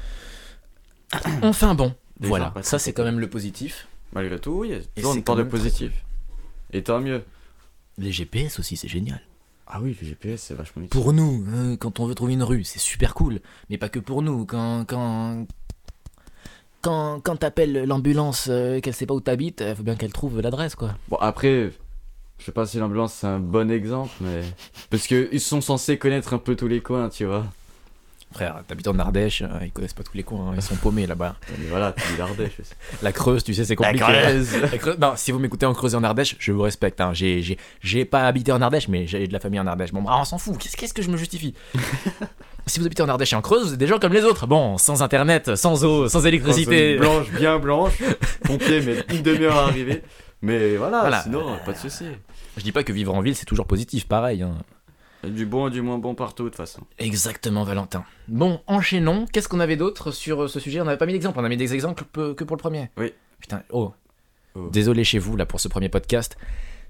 Enfin bon, Des voilà. gens pas Ça, très c'est quand même le positif. Malgré tout, oui, il y a toujours c'est une part quand de même très positif. Et tant mieux. Les G P S aussi, c'est génial. Ah oui, le G P S, c'est vachement utile. Pour nous, hein, quand on veut trouver une rue, c'est super cool. Mais pas que pour nous. Quand quand quand, quand t'appelles l'ambulance, euh, qu'elle sait pas où t'habites, il faut bien qu'elle trouve l'adresse, quoi. Bon, après, je sais pas si l'ambulance c'est un bon exemple, mais. Parce qu'ils sont censés connaître un peu tous les coins, tu vois. Frère, t'habites en Ardèche, euh, ils connaissent pas tous les coins, hein, ils sont paumés là-bas. Mais voilà, tu dis l'Ardèche aussi. La Creuse, tu sais, c'est compliqué. La Creuse- Non, si vous m'écoutez en Creuse et en Ardèche, je vous respecte. Hein. J'ai, j'ai, j'ai pas habité en Ardèche, mais j'ai de la famille en Ardèche. Bon, bah, on s'en fout. Qu'est-ce, qu'est-ce que je me justifie? Si vous habitez en Ardèche et en Creuse, vous êtes des gens comme les autres. Bon, sans internet, sans eau, sans électricité. Blanche, bien blanche. Pompier, mais une demi-heure à arriver. Mais voilà, Voilà. sinon, pas de soucis. Je dis pas que vivre en ville, c'est toujours positif, pareil. Hein. Il y a du bon et du moins bon partout, de toute façon. Exactement, Valentin. Bon, enchaînons. Qu'est-ce qu'on avait d'autre sur euh, ce sujet? On n'avait pas mis d'exemple, on a mis des exemples peu- que pour le premier. Oui. Putain, oh. Oh. Désolé chez vous, là, pour ce premier podcast.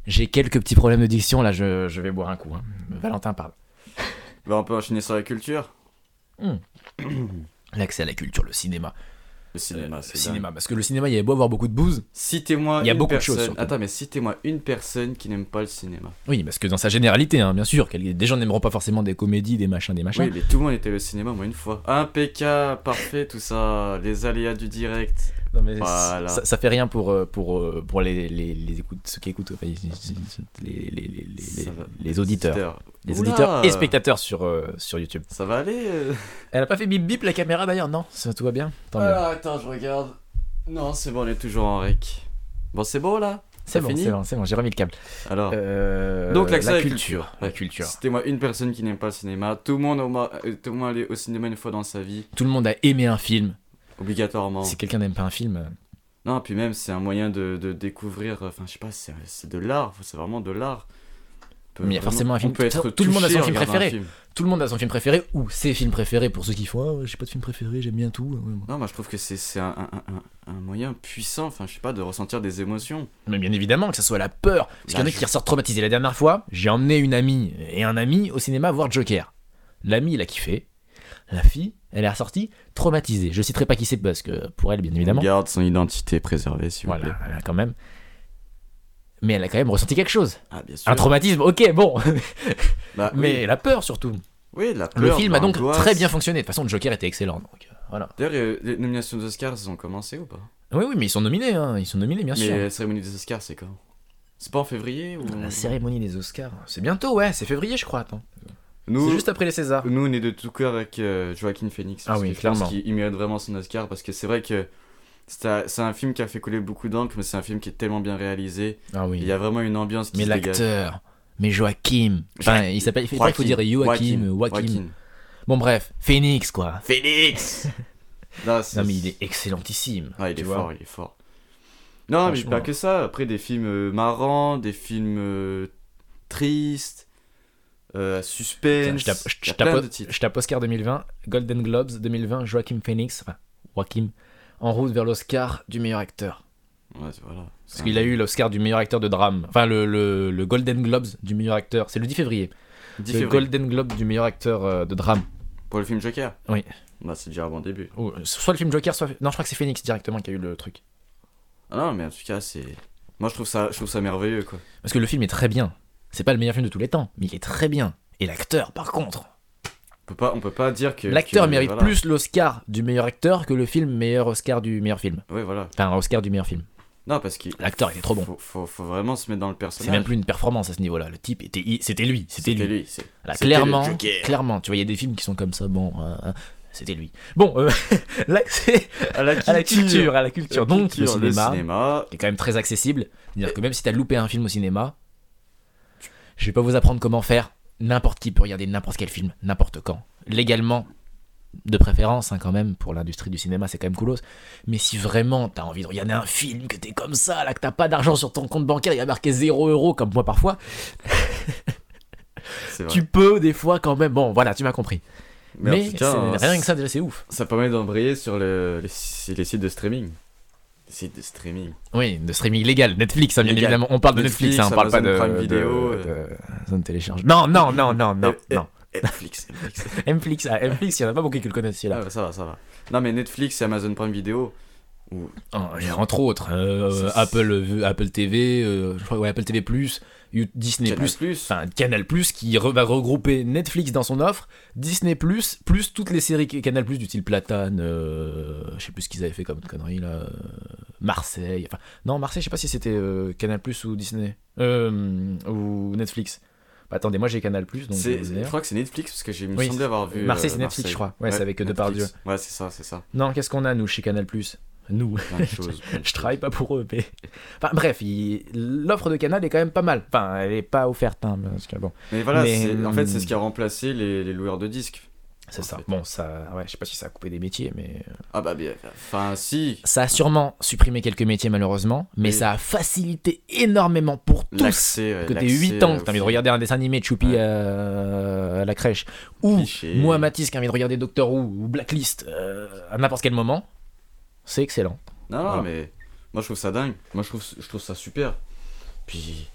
J'ai quelques petits problèmes de diction, là, je, je vais boire un coup. Hein. Valentin parle. Bah, on peut enchaîner sur la culture. Mmh. L'accès à la culture, le cinéma. Le cinéma, Euh, c'est le dingue. cinéma, parce que le cinéma, il y avait beau avoir beaucoup de bouse. Citez-moi Il y a une beaucoup de personne. choses, surtout. Attends, mais citez-moi une personne qui n'aime pas le cinéma. Oui, parce que dans sa généralité, hein, bien sûr, quel- des gens n'aimeront pas forcément des comédies, des machins, des machins. Oui, mais tout le monde était au cinéma, moi, une fois. Impeccable, parfait, tout ça. Les aléas du direct. Non, mais Voilà. ça, ça fait rien pour, euh, pour, euh, pour les, les, les écoutes, ceux qui écoutent, enfin, les, les, les, les, les, Ça va. les auditeurs. Les Oula. auditeurs et spectateurs sur, euh, sur YouTube. Ça va aller euh Elle a pas fait bip bip la caméra d'ailleurs, non, ça tout va bien. Tant mieux. Alors, attends, je regarde. Non, c'est bon, on est toujours en rec. Bon, c'est beau là. C'est T'as bon, fini c'est bon, c'est bon, j'ai remis le câble. Alors. Euh, Donc l'accès la à la culture, culture. la Ouais. culture. Citez-moi une personne qui n'aime pas le cinéma. Tout le monde au, ma- euh, tout le monde allait au cinéma une fois dans sa vie, Tout le monde a aimé un film. obligatoirement. Si quelqu'un n'aime pas un film, euh, Non, puis même c'est un moyen de, de découvrir. Enfin, je sais pas, c'est, c'est de l'art. C'est vraiment de l'art. On peut Mais il y a vraiment- forcément un film- On peut être tout le monde a touché son en film regardant un préféré. film. tout le monde a son film préféré ou ses films préférés pour ceux qui font ah, j'ai pas de film préféré, j'aime bien tout. Ouais, moi. Non, moi je trouve que c'est, c'est un, un, un, un moyen puissant. Enfin, je sais pas, de ressentir des émotions. Mais bien évidemment que ce soit la peur. Parce qu'il y en a La qui joie. ressortent traumatisés. La dernière fois, j'ai emmené une amie et un ami au cinéma voir Joker. L'ami, il a kiffé. La fille, elle est ressortie traumatisée. Je citerai pas qui c'est parce que pour elle, bien évidemment. On garde son identité préservée, s'il vous Voilà, plaît. elle a quand même. Mais elle a quand même ressenti quelque chose. Ah, bien sûr. Un traumatisme, ok, bon. Bah, Mais oui. la peur surtout. Oui, de la Le peur, film de a donc l'angoisse. très bien fonctionné. De toute façon, le Joker était excellent. Donc, euh, voilà. D'ailleurs, euh, les nominations aux Oscars, elles ont commencé ou pas? Oui, oui, mais ils sont nominés. Hein. Ils sont nominés, bien Mais sûr. la cérémonie des Oscars, c'est quand? C'est pas en février ou... La cérémonie des Oscars, c'est bientôt, ouais, c'est février, je crois. Attends. Nous, C'est juste après les Césars. nous, on est de tout cœur avec euh, Joaquin Phoenix. Ah parce oui, que je clairement. pense qu'il il mérite vraiment son Oscar parce que c'est vrai que c'est un, c'est un film qui a fait couler beaucoup d'encre, mais c'est un film qui est tellement bien réalisé. Ah oui. Il y a vraiment une ambiance qui Mais se dégage. l'acteur, mais Joachim. Enfin, il s'appelle. Il faut, il faut dire Joachim, Joachim. Bon, bref, Phoenix, quoi. Phoenix. Non, c'est- Non, mais il est excellentissime. Ouais, il tu est vois. fort, il est fort. Non, mais Franchement. pas que ça. Après, des films euh, marrants, des films euh, tristes, euh, suspense. Je tape, je, Il y a je tape- plein de titres. je tape Oscar deux mille vingt, Golden Globes deux mille vingt, Joaquin Phoenix, enfin, Joaquin, en route vers l'Oscar du meilleur acteur. Ouais, voilà. Parce qu'il a eu l'Oscar du meilleur acteur de drame. Enfin, le, le, le Golden Globes du meilleur acteur. C'est le dix février. dix Le février. Golden Globe du meilleur acteur euh, de drame. Pour le film Joker. Oui. Bah, c'est déjà un bon début. Ou, soit le film Joker, soit. Non, je crois que c'est Phoenix directement qui a eu le truc. Ah non, mais en tout cas, c'est. Moi, je trouve ça, je trouve ça merveilleux, quoi. Parce que le film est très bien. C'est pas le meilleur film de tous les temps, mais il est très bien. Et l'acteur, par contre. On peut pas, on peut pas dire que. L'acteur que- mérite voilà. plus l'Oscar du meilleur acteur que le film meilleur Oscar du meilleur film. Ouais, voilà. Enfin, Oscar du meilleur film. Non, parce qu'il. L'acteur, il est trop bon. Faut, faut, faut vraiment se mettre dans le C'est personnage. même plus une performance à ce niveau-là. Le type était, i- c'était lui, c'était C'était lui. lui. c'est- Là, c'était clairement, le Joker. clairement. Tu vois, il y a des films qui sont comme ça. Bon, euh, euh, c'était lui. Bon, euh, l'accès À la à la culture, à la culture. La Donc, culture, le cinéma, cinéma. qui est quand même très accessible. C'est-à-dire que même si t'as loupé un film au cinéma, je vais pas vous apprendre comment faire. N'importe qui peut regarder n'importe quel film, n'importe quand. Légalement, de préférence, hein, quand même, pour l'industrie du cinéma, c'est quand même coolos. Mais si vraiment t'as envie de regarder un film, que t'es comme ça, là, que t'as pas d'argent sur ton compte bancaire, il y a marqué zéro euro, comme moi parfois, C'est vrai. tu peux des fois quand même. Bon, voilà, tu m'as compris. Mais, Mais, en tout cas, c'est- euh, rien que ça, déjà, c'est ouf. ça permet d'embrayer sur le- les, les sites de streaming. Les sites de streaming. Oui, de streaming légal, Netflix, hein, bien Légal. évidemment. On parle de Netflix, Netflix, hein, on parle pas de, Amazon Prime de, Video, de, de zone télécharge. Non, non, non, non, non, Eh, non. Netflix, Netflix. Mflix, ah, Mflix, il y en a pas beaucoup qui le connaissent, celui-là. Ah, ça va, ça va. Non, mais Netflix et Amazon Prime Video. Ou... Oh, et entre autres, euh, C'est- Apple, euh, Apple T V, euh, je crois ouais, Apple T V plus, You- Disney Canal plus, Plus. enfin Canal plus qui re- va regrouper Netflix dans son offre, Disney plus, plus toutes les séries Canal plus du style Platane, euh, je sais plus ce qu'ils avaient fait comme connerie là, euh, Marseille, enfin non Marseille, je sais pas si c'était euh, Canal plus ou Disney, euh, ou Netflix. Bah, attendez, moi j'ai Canal plus donc. C'est- euh, je crois que c'est Netflix parce que j'ai me Oui, semblé avoir vu. Marseille, euh, c'est Netflix, je crois. Ouais, c'est avec Netflix. Depardieu. Ouais, c'est ça, c'est ça. Non, qu'est-ce qu'on a nous chez Canal plus? Nous. Plein de choses. plein de Je choses. travaille pas pour eux, mais. Enfin, bref, il- l'offre de Canal est quand même pas mal. Enfin, elle est pas offerte, hein, parce que bon, Mais voilà, Mais, c'est- en fait, c'est hum, ce qui a remplacé les, les loueurs de disques. c'est En ça. fait. Bon, ça. Ouais, je sais pas si ça a coupé des métiers, mais. Ah bah bien. Enfin, si. Ça a sûrement supprimé quelques métiers, malheureusement, mais Oui. ça a facilité énormément pour tous. L'accès. ouais, Que t'aies l'accès, huit ans, euh, que t'as envie de au regarder un dessin animé de Choupi Ouais. euh, à la crèche, ou cliché. moi, Mathis, qui a envie de regarder Doctor Who ou Blacklist euh, à n'importe quel moment, c'est excellent. Non, non, Voilà. mais moi je trouve ça dingue. Moi je trouve, je trouve ça super. Puis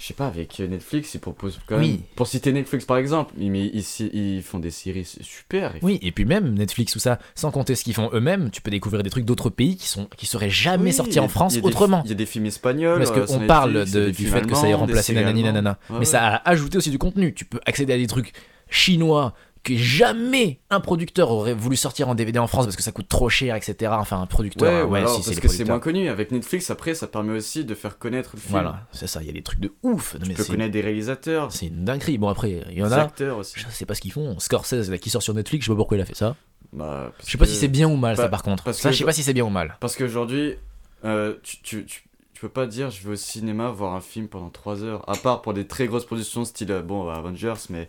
je sais pas, avec Netflix, ils proposent quand Oui. même. Pour citer Netflix par exemple, ils, mais ils, ils font des séries super. Oui, et puis même Netflix, tout ça, sans compter ce qu'ils font eux-mêmes, tu peux découvrir des trucs d'autres pays qui sont qui seraient jamais Oui, sortis en France il y a des- autrement. Il y a des films espagnols. Parce euh, sur qu'on parle Netflix, il y a de- des du films fait que ça ait allemands, des remplacé séries nanani allemandes. nanana. Ouais, Mais ouais. ça a ajouté aussi du contenu. Tu peux accéder à des trucs chinois que jamais un producteur aurait voulu sortir en D V D en France parce que ça coûte trop cher, et cetera. Enfin, un producteur, Ouais, euh, ou ouais, alors, si, c'est parce les que c'est producteurs. moins connu. Avec Netflix, après, ça permet aussi de faire connaître le film. Voilà, c'est ça, il y a des trucs de ouf. Tu mais peux c'est, connaître des réalisateurs, c'est une dinguerie. Bon, après, il y en des a. acteurs aussi. Je sais pas ce qu'ils font. Scorsese, là, qui sort sur Netflix, je sais pas pourquoi il a fait ça. Bah, parce Je sais pas que- si c'est bien ou mal, ça, Bah, par contre. parce Ça, que- je sais pas si c'est bien ou mal. Parce qu'aujourd'hui, euh, tu, tu, tu, tu peux pas dire je vais au cinéma voir un film pendant trois heures. À part pour des très grosses productions style, euh, bon, Avengers, mais.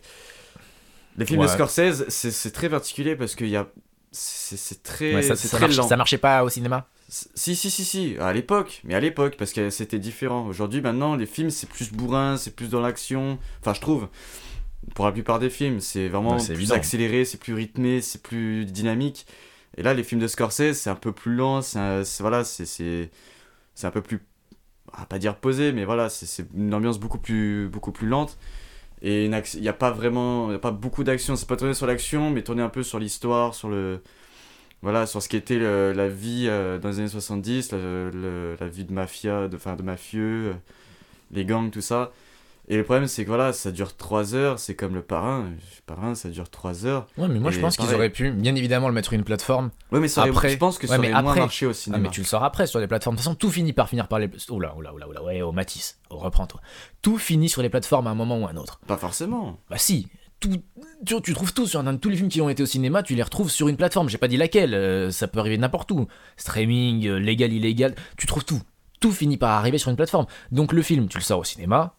Les films Ouais. de Scorsese, c'est c'est très particulier parce qu'il y a. C'est c'est très, Ouais, ça, c'est ça, très marche- lent. ça marchait pas au cinéma. Si, si, si, si, à l'époque, mais à l'époque, parce que c'était différent. Aujourd'hui, maintenant, les films, c'est plus bourrin, c'est plus dans l'action. Enfin, je trouve, pour la plupart des films, c'est vraiment Ouais, c'est plus évident. accéléré, c'est plus rythmé, c'est plus dynamique. Et là, les films de Scorsese, c'est un peu plus lent, c'est un- c'est- voilà, c'est c'est c'est un peu plus, on va pas dire posé, mais voilà, c'est c'est une ambiance beaucoup plus, beaucoup plus lente. Et il n'y a pas vraiment, y a pas beaucoup d'action, c'est pas tourné sur l'action, mais tourné un peu sur l'histoire, sur le... Voilà, sur ce qu'était le- la vie euh, dans les années soixante-dix, la, le- la vie de mafia, de, enfin, de mafieux, euh, les gangs, tout ça. Et le problème, c'est que voilà, ça dure trois heures, c'est comme le Parrain. Le Parrain, ça dure trois heures. Ouais, mais moi, je Et pense qu'ils pareil. auraient pu, bien évidemment, le mettre sur une plateforme. Ouais, mais ça aurait- Après- je pense que ça ouais, mais aurait moins après- marché au Ah, cinéma. mais tu le sors après sur les plateformes. De toute façon, tout finit par finir par les. Oula, oula, oula, oula, ouais, oh Matisse, oh, reprends-toi. Tout finit sur les plateformes à un moment ou à un autre. Pas forcément. Bah si, tout, tu, tu trouves tout sur un, tous les films qui ont été au cinéma, tu les retrouves sur une plateforme. J'ai pas dit laquelle, euh, ça peut arriver n'importe où. Streaming, euh, légal, illégal, tu trouves tout. Tout finit par arriver sur une plateforme. Donc le film, tu le sors au cinéma,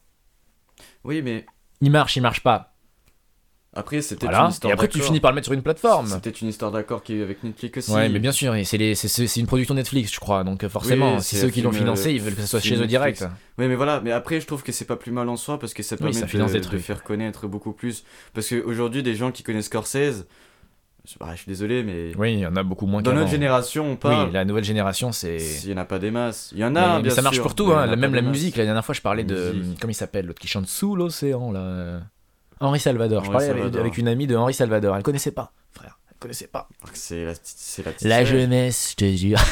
Oui, mais il marche, il marche pas. après, c'est peut-être Voilà. une histoire Et après, tu d'accord. finis par le mettre sur une plateforme. C'est peut-être une histoire d'accord qui est avec Netflix aussi. Ouais, mais bien sûr, et c'est, les, c'est, c'est c'est une production Netflix, je crois. Donc euh, forcément, Oui, si c'est ceux un qui l'ont film, financé, euh, ils veulent que ça soit film chez eux direct. Netflix. Oui, mais voilà, mais après, je trouve que c'est pas plus mal en soi parce que ça Oui, permet ça de, finance des de trucs. faire connaître beaucoup plus. Parce qu'aujourd'hui, des gens qui connaissent Scorsese, je, bah, je suis désolé, mais Oui, il y en a beaucoup moins dans qu'avant. notre génération, on parle. Oui, la nouvelle génération, c'est. Il y en a pas des masses. Il y en Mais, a, mais bien ça marche sûr, pour tout, mais il y hein. en a la- pas même des la masses. musique. La dernière fois, je parlais La de. musique. Comment il s'appelle, l'autre qui chante Sous l'océan, là euh, Henri Salvador. je Henri parlais avec, Salvador. avec une amie de Henri Salvador. Elle connaissait pas, frère. Elle connaissait pas. C'est la, c'est la petite La sœur. jeunesse, je te jure.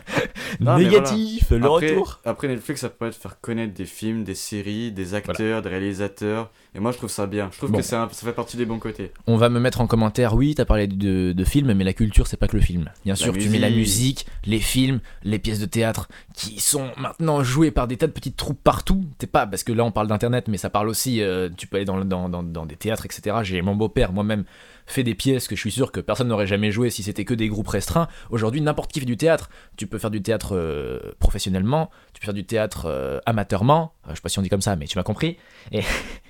Non, mais Négatif, le Après, retour. après Netflix, ça permet de faire connaître des films, des séries, des acteurs, des réalisateurs. Et moi, je trouve ça bien. Je trouve Bon. que c'est un- ça fait partie des bons côtés. On va me mettre en commentaire, oui, t'as parlé de, de films, mais la culture, c'est pas que le film. Bien sûr, tu mets la musique, les films, les pièces de théâtre, qui sont maintenant jouées par des tas de petites troupes partout. T'es pas, parce que là, on parle d'internet, mais ça parle aussi, euh, tu peux aller dans, dans, dans, dans des théâtres, et cetera. J'ai mon beau-père, moi-même, fait des pièces que je suis sûr que personne n'aurait jamais joué si c'était que des groupes restreints. Aujourd'hui, n'importe qui fait du théâtre. Tu peux faire du théâtre euh, professionnellement, tu peux faire du théâtre euh, amateurement, Euh, je sais pas si on dit comme ça, mais tu m'as compris. Et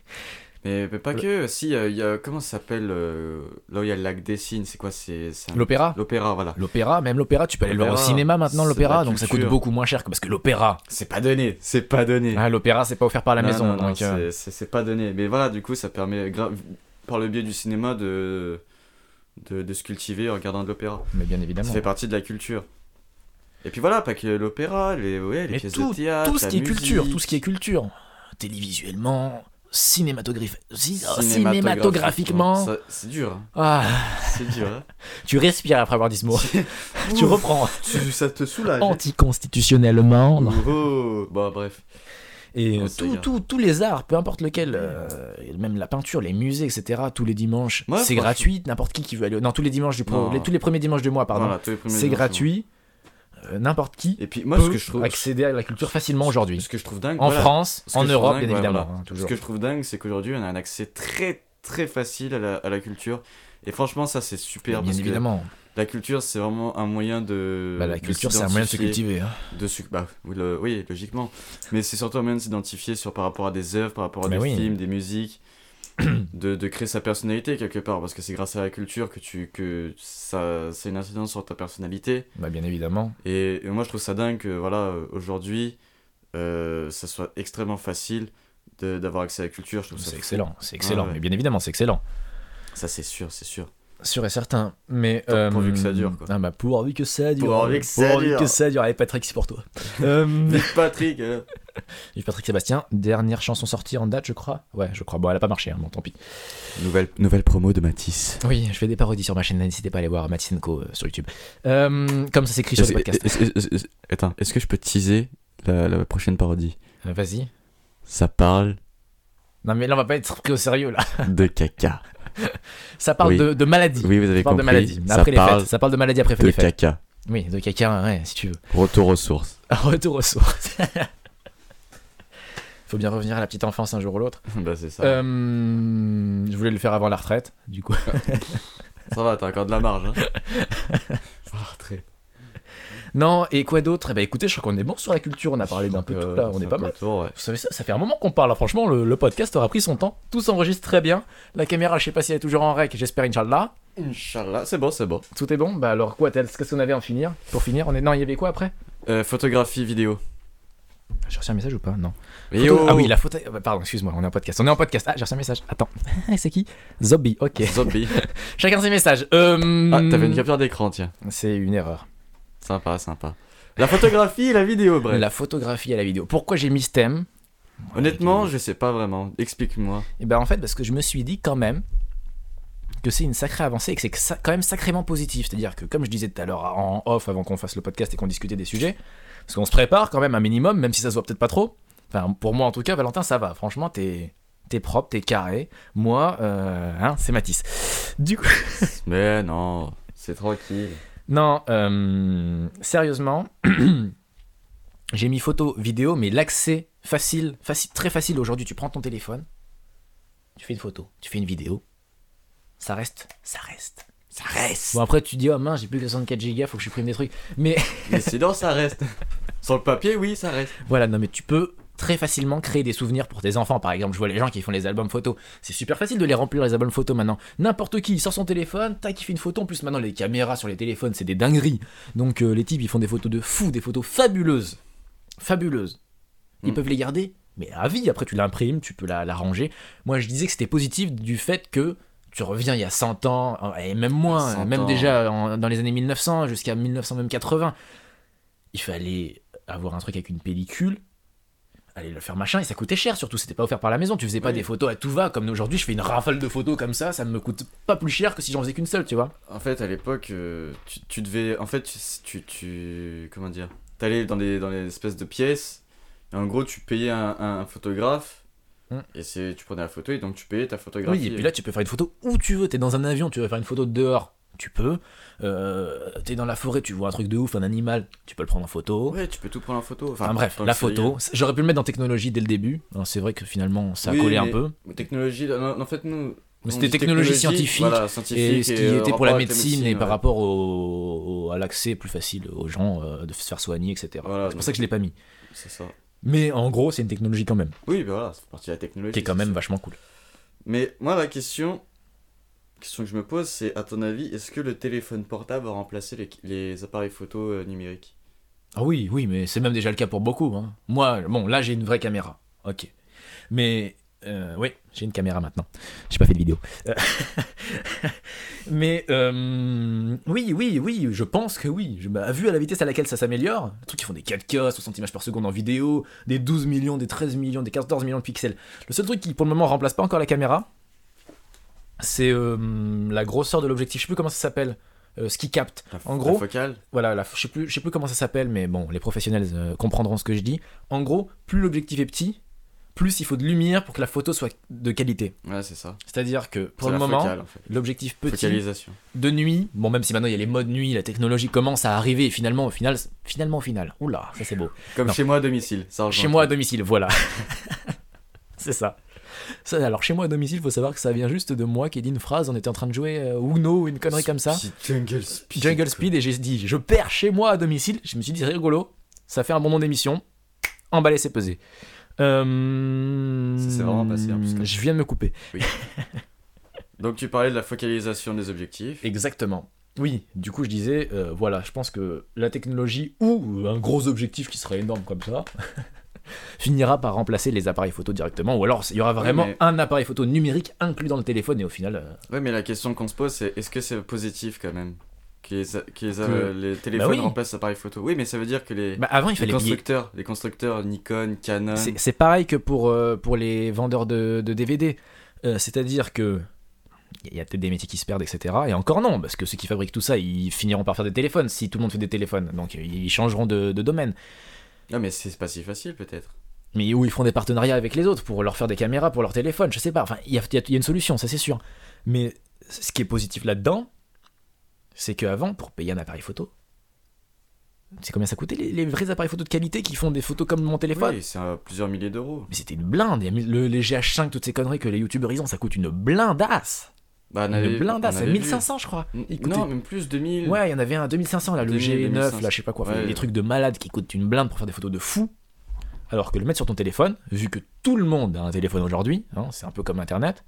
Mais, mais pas que. Si, il y a- il y a. Comment ça s'appelle euh, là où il y a le lac des Cygnes, c'est quoi C'est c'est un- l'opéra L'opéra, voilà. L'opéra, même l'opéra, tu peux aller le voir au L'opéra, cinéma maintenant, c'est l'opéra, de la donc ça coûte culture. beaucoup moins cher que parce que l'opéra, C'est pas donné. C'est pas donné. ah, l'opéra c'est pas offert par la Non, maison, non, non, donc euh, c'est- c'est c'est pas donné. Mais voilà, du coup, ça permet, gra- par le biais du cinéma, de, de, de se cultiver en regardant de l'opéra. mais bien Ça évidemment. fait partie de la culture. Et puis voilà, pas que l'opéra, les, ouais, les Mais pièces tout, de théâtre, tout ce la qui est culture, musique. tout ce qui est culture, télévisuellement, cinématographe, si- Cinématographiquement. cinématographiquement, Ça- C'est dur, hein. ah, C'est dur. Hein. tu respires après avoir dit ce mot, tu Ouf, reprends, tu- ça te soulage. anticonstitutionnellement, Oh, bon, bref. et Oh, euh, ça tout, ira. tout, tous les arts, peu importe lequel, euh, même la peinture, les musées, et cetera, tous les dimanches, Ouais, c'est franchement. gratuit, n'importe qui qui veut aller, non, tous les dimanches du pro- Non. les- tous les premiers dimanches du mois, pardon, Voilà, tous les premiers c'est jours, gratuit, euh, n'importe qui Et puis moi, peut ce que je trouve, accéder à la culture facilement aujourd'hui. ce que je trouve dingue, En voilà, France, ce que en je trouve Europe, dingue, bien ouais, évidemment. voilà. hein, Ce toujours. que je trouve dingue, c'est qu'aujourd'hui, on a un accès très très facile à la, à la culture. Et franchement, ça c'est super. Bien parce évidemment. que la culture, c'est vraiment un moyen de. Bah, la de culture, c'est un moyen de se s'identifier, cultiver. hein. de su- bah, oui, le- oui, logiquement. Mais c'est surtout un moyen de s'identifier sur, par rapport à des œuvres, par rapport à Mais des oui. films, des musiques. de, de créer sa personnalité quelque part. Parce que c'est grâce à la culture que, tu, que ça, ça a une incidence sur ta personnalité. Bah, bien évidemment. Et, et moi, je trouve ça dingue que, voilà, euh, aujourd'hui, euh, ça soit extrêmement facile de- d'avoir accès à la culture. Je trouve ça C'est fou. excellent, c'est excellent. Ouais, ouais. Mais bien évidemment, c'est excellent. Ça, c'est sûr, c'est sûr. Sûr et certain. Mais. Pour- euh, pourvu que ça dure, quoi. Ah, bah, pourvu que ça dure. Pourvu que ça Pourvu dure. que ça dure. Allez, Patrick, c'est pour toi. Euh, Vive Patrick euh. Vive Patrick Sébastien, dernière chanson sortie en date, je crois. Ouais, je crois. Bon, elle a pas marché, hein, bon, tant pis. Nouvelle, nouvelle promo de Matisse. Oui, je fais des parodies sur ma chaîne, n'hésitez pas à aller voir Matisse and Co euh, sur YouTube. Euh, comme ça s'écrit sur Est-ce- les podcasts. est-ce- est-ce- est-ce- Attends, est-ce que je peux teaser la, la prochaine parodie? Euh, vas-y. Ça parle Non, mais là, on va pas être pris au sérieux, là. de caca. Ça parle Oui. de, de maladie. Oui, vous avez Ça parle compris. de maladie. Ça Après les parle fêtes. Ça parle de maladie après de les fêtes. caca. Oui, de caca, ouais, si tu veux. Retour aux sources. Retour aux sources. Faut bien revenir à la petite enfance un jour ou l'autre. Bah, c'est ça. Euh, je voulais le faire avant la retraite, du coup. Ça va, t'as encore de la marge. Hein. Pour la retraite. Non, et quoi d'autre? Eh ben écoutez, je crois qu'on est bon sur la culture, on a parlé d'un peu tout là, on est pas mal. Tour, ouais. Vous savez ça, ça fait un moment qu'on parle, hein. Franchement, le, le podcast aura pris son temps, tout s'enregistre très bien. La caméra, je sais pas si elle est toujours en rec, j'espère, Inch'Allah. Inch'Allah, c'est bon, c'est bon. Tout est bon? Bah alors quoi, Tels, qu'est-ce qu'on avait à en finir? Pour finir, on est... Non, il y avait quoi après? Euh, photographie, vidéo. J'ai reçu un message ou pas? Non. Vidéo. Photo- Ah oui, la photo... bah, Pardon, excuse-moi, on est en podcast. On est en podcast. Ah, j'ai reçu un message. Attends. C'est qui? Zombie, ok. Zombie. Chacun ses messages. Euh... Ah, t'avais une capture d'écran, tiens. C'est une erreur. Sympa, sympa. La photographie et la vidéo, bref. La photographie à la vidéo. Pourquoi j'ai mis ce thème? Honnêtement, je sais pas vraiment. Explique-moi. Et ben en fait, parce que je me suis dit quand même que c'est une sacrée avancée et que c'est ça- quand même sacrément positif. C'est-à-dire que, comme je disais tout à l'heure en off avant qu'on fasse le podcast et qu'on discutait des sujets, parce qu'on se prépare quand même un minimum, même si ça se voit peut-être pas trop. Enfin, pour moi en tout cas, Valentin, ça va. Franchement, t'es, t'es propre, t'es carré. Moi, euh, hein, c'est Matisse. Du coup. Mais non, c'est tranquille. Non, euh, sérieusement, j'ai mis photo, vidéo, mais l'accès facile, facile, très facile aujourd'hui. Tu prends ton téléphone, tu fais une photo, tu fais une vidéo, ça reste, ça reste, ça reste. Bon après tu dis oh mince j'ai plus que soixante-quatre gigas, faut que je supprime des trucs. Mais Mais sinon, ça reste. Sur le papier, oui, ça reste. voilà, non mais tu peux très facilement créer des souvenirs pour tes enfants. Par exemple, je vois les gens qui font les albums photos. C'est super facile de les remplir les albums photos maintenant. N'importe qui il sort son téléphone, tac, il fait une photo. En plus maintenant les caméras sur les téléphones c'est des dingueries. Donc euh, les types ils font des photos de fous, des photos fabuleuses, fabuleuses. Ils Mm. peuvent les garder, mais à vie. Après tu l'imprimes, tu peux la, la ranger. Moi je disais que c'était positif du fait que tu reviens il y a cent ans, et même moins, cent même ans. déjà en- dans les années mille neuf cents jusqu'à mille neuf cent quatre-vingts. Il fallait avoir un truc avec une pellicule, aller le faire machin, et ça coûtait cher surtout, c'était pas offert par la maison, tu faisais pas Oui. des photos à tout va, comme aujourd'hui je fais une rafale de photos comme ça, ça me coûte pas plus cher que si j'en faisais qu'une seule, tu vois. En fait, à l'époque, euh, tu, tu devais. En fait, tu. tu comment dire? T'allais dans des, dans les espèces de pièces, et en gros, tu payais un, un photographe, Mm. et c'est, tu prenais la photo, et donc tu payais ta photographie. Oui, et puis là tu peux faire une photo où tu veux, t'es dans un avion, tu veux faire une photo de dehors, tu peux, euh, t'es dans la forêt, tu vois un truc de ouf, un animal, tu peux le prendre en photo. Ouais, tu peux tout prendre en photo. Enfin bref, tant la que c'est photo, j'aurais pu le mettre dans technologie dès le début, alors, c'est vrai que finalement ça a Oui, collé un mais- peu. légal. Technologie, non, en fait, nous. Mais on c'était dit technologie scientifique, voilà, Et scientifique ce qui euh, était en pour la rapport avec médecine, et par ouais. rapport au, au- à l'accès plus facile aux gens euh, de se faire soigner, et cetera. Voilà, c'est pour ça que je l'ai pas mis. C'est ça. Mais en gros, c'est une technologie quand même, Oui, ben voilà, c'est partie de la technologie. qui est quand c'est même sûr. vachement cool. Mais moi, la question, question que je me pose, c'est à ton avis, est-ce que le téléphone portable va remplacer les, les appareils photo euh, numériques? Ah oui, oui, mais c'est même déjà le cas pour beaucoup. Hein. Moi, bon, là j'ai une vraie caméra, ok. Mais, euh, oui, j'ai une caméra maintenant. J'ai pas fait de vidéo. Euh, mais, euh, oui, oui, oui, je pense que oui. Je, bah, vu à la vitesse à laquelle ça s'améliore, les trucs qui font des quatre K, soixante images par seconde en vidéo, des douze millions, des treize millions, des quatorze millions de pixels. Le seul truc qui pour le moment remplace pas encore la caméra, c'est euh, la grosseur de l'objectif. Je sais plus comment ça s'appelle. Euh, ce qui capte. La, f- En la gros, focale? voilà, la, je sais plus, je sais plus comment ça s'appelle, mais bon, les professionnels euh, comprendront ce que je dis. En gros, plus l'objectif est petit, plus il faut de lumière pour que la photo soit de qualité. Ouais, c'est ça. C'est-à-dire que pour C'est le la moment, focale, en fait. l'objectif petit Focalisation. de nuit, bon même si maintenant il y a les modes nuit, la technologie commence à arriver, et finalement, au final, finalement au final, oula, ça c'est beau. Comme Non. chez moi à domicile. Ça rejoint Chez le moi à truc. domicile, voilà. C'est ça. Ça, alors chez moi à domicile, faut savoir que ça vient juste de moi qui ai dit une phrase, on était en train de jouer euh, Uno ou une connerie comme ça. Speed, Jungle Speed. Jungle Speed, et j'ai dit je perds chez moi à domicile. Je me suis dit c'est rigolo, ça fait un bon nom d'émission. Emballé, c'est pesé. Euh... Ça s'est vraiment passé, hein, parce que- Je viens de me couper. Donc tu parlais de la focalisation des objectifs. Exactement. Oui, du coup je disais, euh, voilà, je pense que la technologie ou un gros objectif qui serait énorme comme ça finira par remplacer les appareils photo directement, ou alors il y aura vraiment mais- un appareil photo numérique inclus dans le téléphone, et au final, euh, Ouais, mais la question qu'on se pose, c'est est-ce que c'est positif quand même? Que les, que les, Que- les téléphones Bah oui. remplacent l'appareil photo. Oui, mais ça veut dire que les, Bah, avant, il les fallait payer. constructeurs, les constructeurs Nikon, Canon. C'est, c'est pareil que pour, euh, pour les vendeurs de, de D V D. Euh, c'est-à-dire que il y a peut-être des métiers qui se perdent, et cetera. Et encore non, parce que ceux qui fabriquent tout ça, ils finiront par faire des téléphones si tout le monde fait des téléphones. Donc ils changeront de, de domaine. Ah, mais c'est pas si facile peut-être. Mais où ils font des partenariats avec les autres pour leur faire des caméras pour leur téléphone, je sais pas. Enfin, il y a, il y a- il y a une solution, ça c'est sûr. Mais ce qui est positif là-dedans, c'est qu'avant, pour payer un appareil photo, c'est combien ça coûtait les, les vrais appareils photo de qualité qui font des photos comme mon téléphone? Oui, c'est à plusieurs milliers d'euros. Mais c'était une blinde. Il y a le- les G H cinq, toutes ces conneries que les youtubeurs ils ont, ça coûte une blindasse. Bah, on Une avait, blindasse, on c'est avait mille vu. cinq cents je crois. N- Il coûtait- Non, même plus, deux mille. Ouais, il y en avait un deux mille cinq cents là, le deux mille, G neuf, deux mille cinq cents. là, je sais pas quoi. Enfin, Ouais. les trucs de malade qui coûtent une blinde pour faire des photos de fou. Alors que le mettre sur ton téléphone, vu que tout le monde a un téléphone aujourd'hui, hein, c'est un peu comme Internet,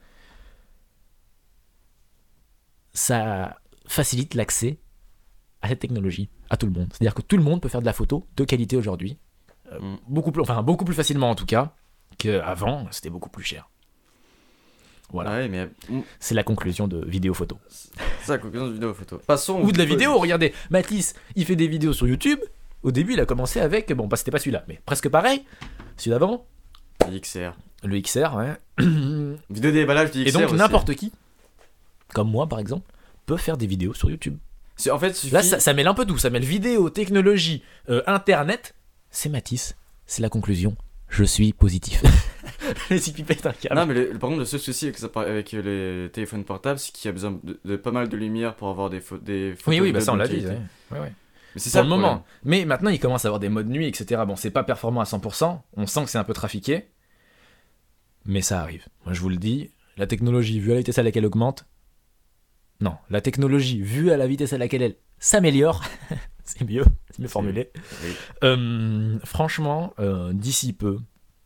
ça facilite l'accès à cette technologie à tout le monde. C'est-à-dire que tout le monde peut faire de la photo de qualité aujourd'hui, euh, Mm. beaucoup plus, enfin beaucoup plus facilement en tout cas qu'avant. C'était beaucoup plus cher. Voilà, Ouais, mais mm, c'est la conclusion de vidéo photo. c'est la conclusion de vidéo photo. Passons. Ou de la au- vidéo, regardez, Mathis, il fait des vidéos sur YouTube. Au début, il a commencé avec, bon, bah, c'était pas celui-là, mais presque pareil. Celui d'avant, X R. le X R, ouais. Vidéo déballage du Et X R. donc, aussi. n'importe qui, comme moi par exemple, peut faire des vidéos sur YouTube. C'est- En fait, il suffit. Là, ça, ça mêle un peu tout. Ça mêle vidéo, technologie, euh, internet. C'est Mathis, c'est la conclusion. Je suis positif. Je suis pipette un câble. Non, mais le, le- par contre, le seul souci avec, ça, avec les téléphones portables, c'est qu'il y a besoin de, de pas mal de lumière pour avoir des, pho- des photos. Oui, oui, de bah ça on bonne l'a dit. qualité. Ouais. Ouais, ouais. Mais c'est Pour ça le problème. moment. Mais maintenant, il commence à avoir des modes nuit, et cetera. Bon, c'est pas performant à cent pour cent. On sent que c'est un peu trafiqué. Mais ça arrive. Moi, je vous le dis, la technologie, vue à la vitesse à laquelle elle augmente. Non, la technologie, vue à la vitesse à laquelle elle s'améliore. C'est mieux, c'est mieux formulé. Oui. Euh, franchement, euh, d'ici peu,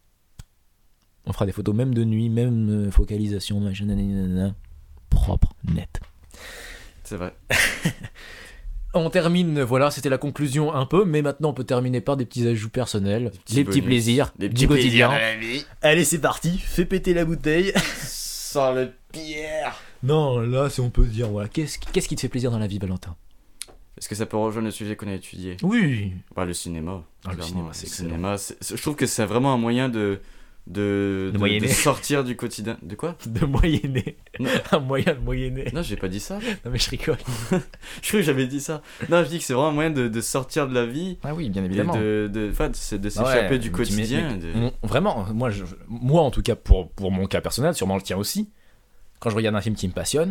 on fera des photos même de nuit, même euh, focalisation, machin, nanana, propre, net. C'est vrai. On termine, voilà, c'était la conclusion un peu, mais maintenant on peut terminer par des petits ajouts personnels, petits les petits bonus, plaisirs des du petits quotidien. plaisirs de la vie. Allez, c'est parti, fais péter la bouteille. Sans le pierre. Non, là, si on peut se dire, voilà, qu'est-ce, qu'est-ce qui te fait plaisir dans la vie, Valentin? Est-ce que ça peut rejoindre le sujet qu'on a étudié? Oui. Bah, le cinéma. Ah, le clairement. cinéma, c'est Le excellent. cinéma, c'est- c'est- je trouve que c'est vraiment un moyen de. De, De de, moyenner. de sortir du quotidien. De quoi? De moyenner. Non. Un moyen de moyenner. Non, j'ai pas dit ça. Non, mais je rigole. Je crois que j'avais dit ça. Non, je dis que c'est vraiment un moyen de, de sortir de la vie. Ah oui, bien Et évidemment. de, de, enfin, c'est de Ah ouais, s'échapper du mais tu quotidien. mets- de- mais- mon- Vraiment, moi, je- moi en tout cas, pour, pour mon cas personnel, sûrement le tien aussi, quand je regarde un film qui me passionne,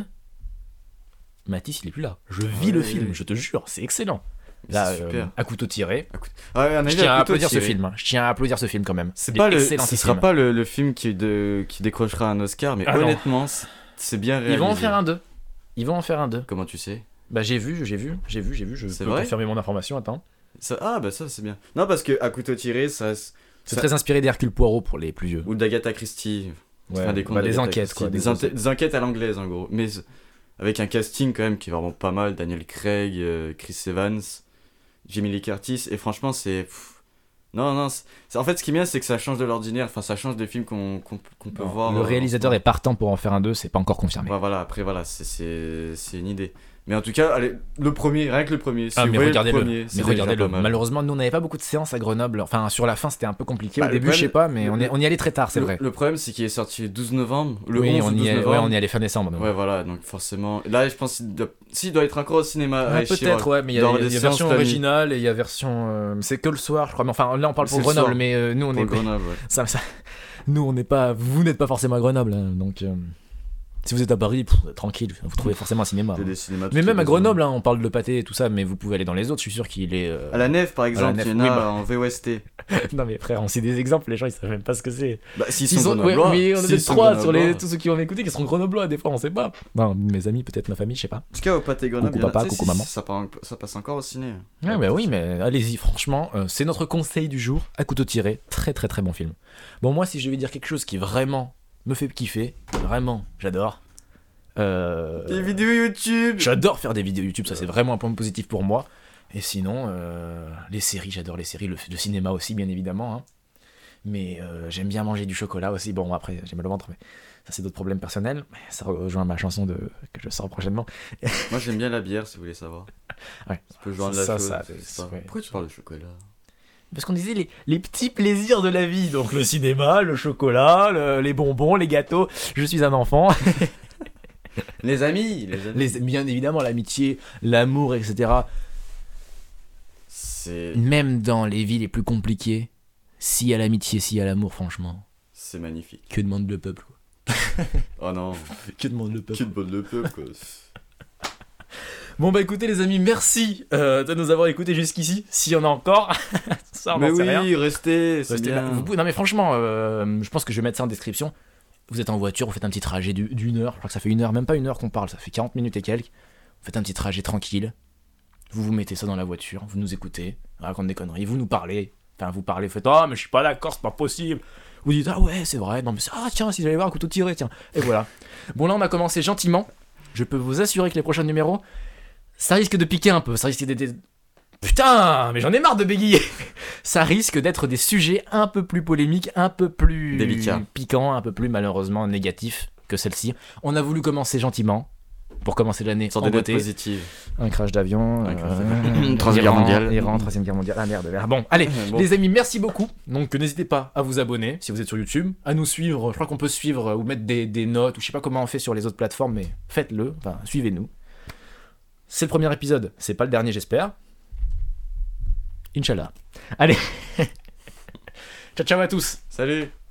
Mathis, il est plus là. Je vis Ouais, le ouais, film, ouais. je te jure, c'est excellent. Mais Là, c'est euh, super. à couteau tiré. Ah ouais, on a Je vu tiens un à couteau applaudir ce tiré. film. hein. Je tiens à applaudir ce film quand même. C'est Il pas est le, excellent, ce ce sera film. pas le, le film qui, de, qui décrochera un Oscar, mais Ah non. honnêtement, c'est- c'est bien réalisé. Ils vont en faire un deux. Ils vont en faire un deux. Comment tu sais? Bah j'ai vu, j'ai vu, j'ai vu, j'ai vu. Je C'est peux vrai confirmer mon information. Attends. Ça, ah bah ça c'est bien. Non parce que à couteau tiré, ça, C'est ça- très inspiré d'Hercule Poirot pour les plus vieux. ou d'Agatha Christie. Ouais, Enfin, des, bah, contes des d'Agatha enquêtes Christie. quoi. Des, Des enquêtes- des enquêtes à l'anglaise en gros, mais avec un casting quand même qui est vraiment pas mal. Daniel Craig, euh, Chris Evans, Jamie Lee Curtis, et franchement c'est pff, non non. c'est- c'est- En fait ce qui est bien c'est que ça change de l'ordinaire. Enfin ça change des films qu'on qu'on qu'on peut Bon, voir. le euh, réalisateur est partant pour en faire un deux, c'est pas encore confirmé. Ouais, voilà, après voilà, c'est- c'est c'est une idée. Mais en tout cas, allez, le premier, rien que le premier. Si Ah vous mais voyez regardez-le, le premier, c'est mais déjà regardez-le. pas mal. Malheureusement, nous on n'avait pas beaucoup de séances à Grenoble. Enfin, sur la fin, c'était un peu compliqué. Bah, Au le début, je sais problème- pas, mais le- on, est, on y allait très tard, c'est le, vrai. Le problème, c'est qu'il est sorti le douze novembre, le oui, onze ou on y douze est, novembre. ouais, on y allait fin décembre. donc. Ouais, voilà, donc forcément. Là, je pense qu'il doit, s'il doit être encore au cinéma. Ah, à Échirol, peut-être, ouais, mais il y doit a, avoir il y a des une séances version famille. originale et il y a version. euh, c'est que le soir, je crois. Mais enfin, là, on parle pour C'est le Grenoble, soir. mais euh, nous, on Pour est. le Grenoble, ouais. Ça, ça- Nous, on n'est pas. Vous n'êtes pas forcément à Grenoble, hein, donc. euh, Si vous êtes à Paris, pff, tranquille, vous trouvez forcément un cinéma. Il y a hein. des cinémas Mais toutes même les à deux Grenoble, hein, on parle de pâté et tout ça, mais vous pouvez aller dans les autres, je suis sûr qu'il est. euh, À la Nef, par exemple, Nef, il y en oui, a bah. en V O S T. non, mais frère, on sait des exemples, les gens ils savent même pas ce que c'est. Bah, s'ils Ils sont sont- ouais, grenoblois. mais on a s'ils peut-être sont trois sur les, grenoblois. tous ceux qui ont écouté qui seront grenoblois, des fois on sait pas. Non, mes amis, peut-être ma famille, je sais pas. En tout cas, au pâté Grenoble, Coucou il y en a- papa, tu sais, coucou si- maman. Ça, passe- ça passe encore au ciné. Ouais, bah oui, mais allez-y, franchement, euh, c'est notre conseil du jour, à couteau tiré, très très très bon film. Bon, moi, si je vais dire quelque chose qui vraiment me fait kiffer, vraiment, j'adore. Euh, Des vidéos YouTube. J'adore faire des vidéos YouTube, ça c'est vraiment un point positif pour moi. Et sinon, euh, les séries, j'adore les séries, le, le cinéma aussi, bien évidemment. hein. Mais euh, j'aime bien manger du chocolat aussi. Bon, après, j'ai mal au ventre, mais ça c'est d'autres problèmes personnels. Ça rejoint ma chanson de... que je sors prochainement. Moi, j'aime bien la bière, si vous voulez savoir. Ouais. Tu peux joindre la Ça, chose. ça, je sais c'est- pas. ouais. Pourquoi tu parles de chocolat? Parce qu'on disait les, les petits plaisirs de la vie. Donc le cinéma, le chocolat, le- les bonbons, les gâteaux. Je suis un enfant. Les amis, les amis. Les, bien évidemment, l'amitié, l'amour, et cetera. C'est Même dans les vies les plus compliquées, s'il y a l'amitié, s'il y a l'amour, franchement, c'est magnifique. que demande le peuple, quoi. Oh non, Que demande le peuple. de bonne le peuple quoi. Bon bah écoutez les amis, merci euh, de nous avoir écoutés jusqu'ici, s'il y en a encore. Ça, on Mais n'en sait oui, rien. restez, c'est Restez- bien. bah, vous pouvez- non mais franchement, euh, je pense que je vais mettre ça en description. Vous êtes en voiture, vous faites un petit trajet du- d'une heure, je crois que ça fait une heure, même pas une heure qu'on parle, ça fait quarante minutes et quelques. Vous faites un petit trajet tranquille, vous vous mettez ça dans la voiture, vous nous écoutez, on raconte des conneries, vous nous parlez, enfin vous parlez, vous faites « Ah mais je suis pas d'accord, c'est pas possible !» Vous dites « Ah ouais, c'est vrai, non mais c'est- ah tiens, si j'allais voir un couteau tiré, tiens !» Et voilà. Bon là on a commencé gentiment, je peux vous assurer que les prochains numéros, ça risque de piquer un peu, ça risque d'être... Putain, mais j'en ai marre de bégayer. Ça risque d'être des sujets un peu plus polémiques, un peu plus Délicats. piquants, un peu plus malheureusement négatifs que celle-ci. On a voulu commencer gentiment, pour commencer l'année Sans en des notes beauté. positives. Un crash d'avion, Un euh, crash d'avion. Troisième Iran, Guerre mondiale. Iran, troisième guerre mondiale. Ah merde, merde. Bon, allez, Bon. les amis, merci beaucoup. Donc n'hésitez pas à vous abonner si vous êtes sur YouTube, à nous suivre. Je crois qu'on peut suivre ou mettre des, des notes, ou je sais pas comment on fait sur les autres plateformes, mais faites-le. Enfin, suivez-nous. C'est le premier épisode, c'est pas le dernier, j'espère. Inch'Allah. Allez. Ciao, ciao à tous. Salut.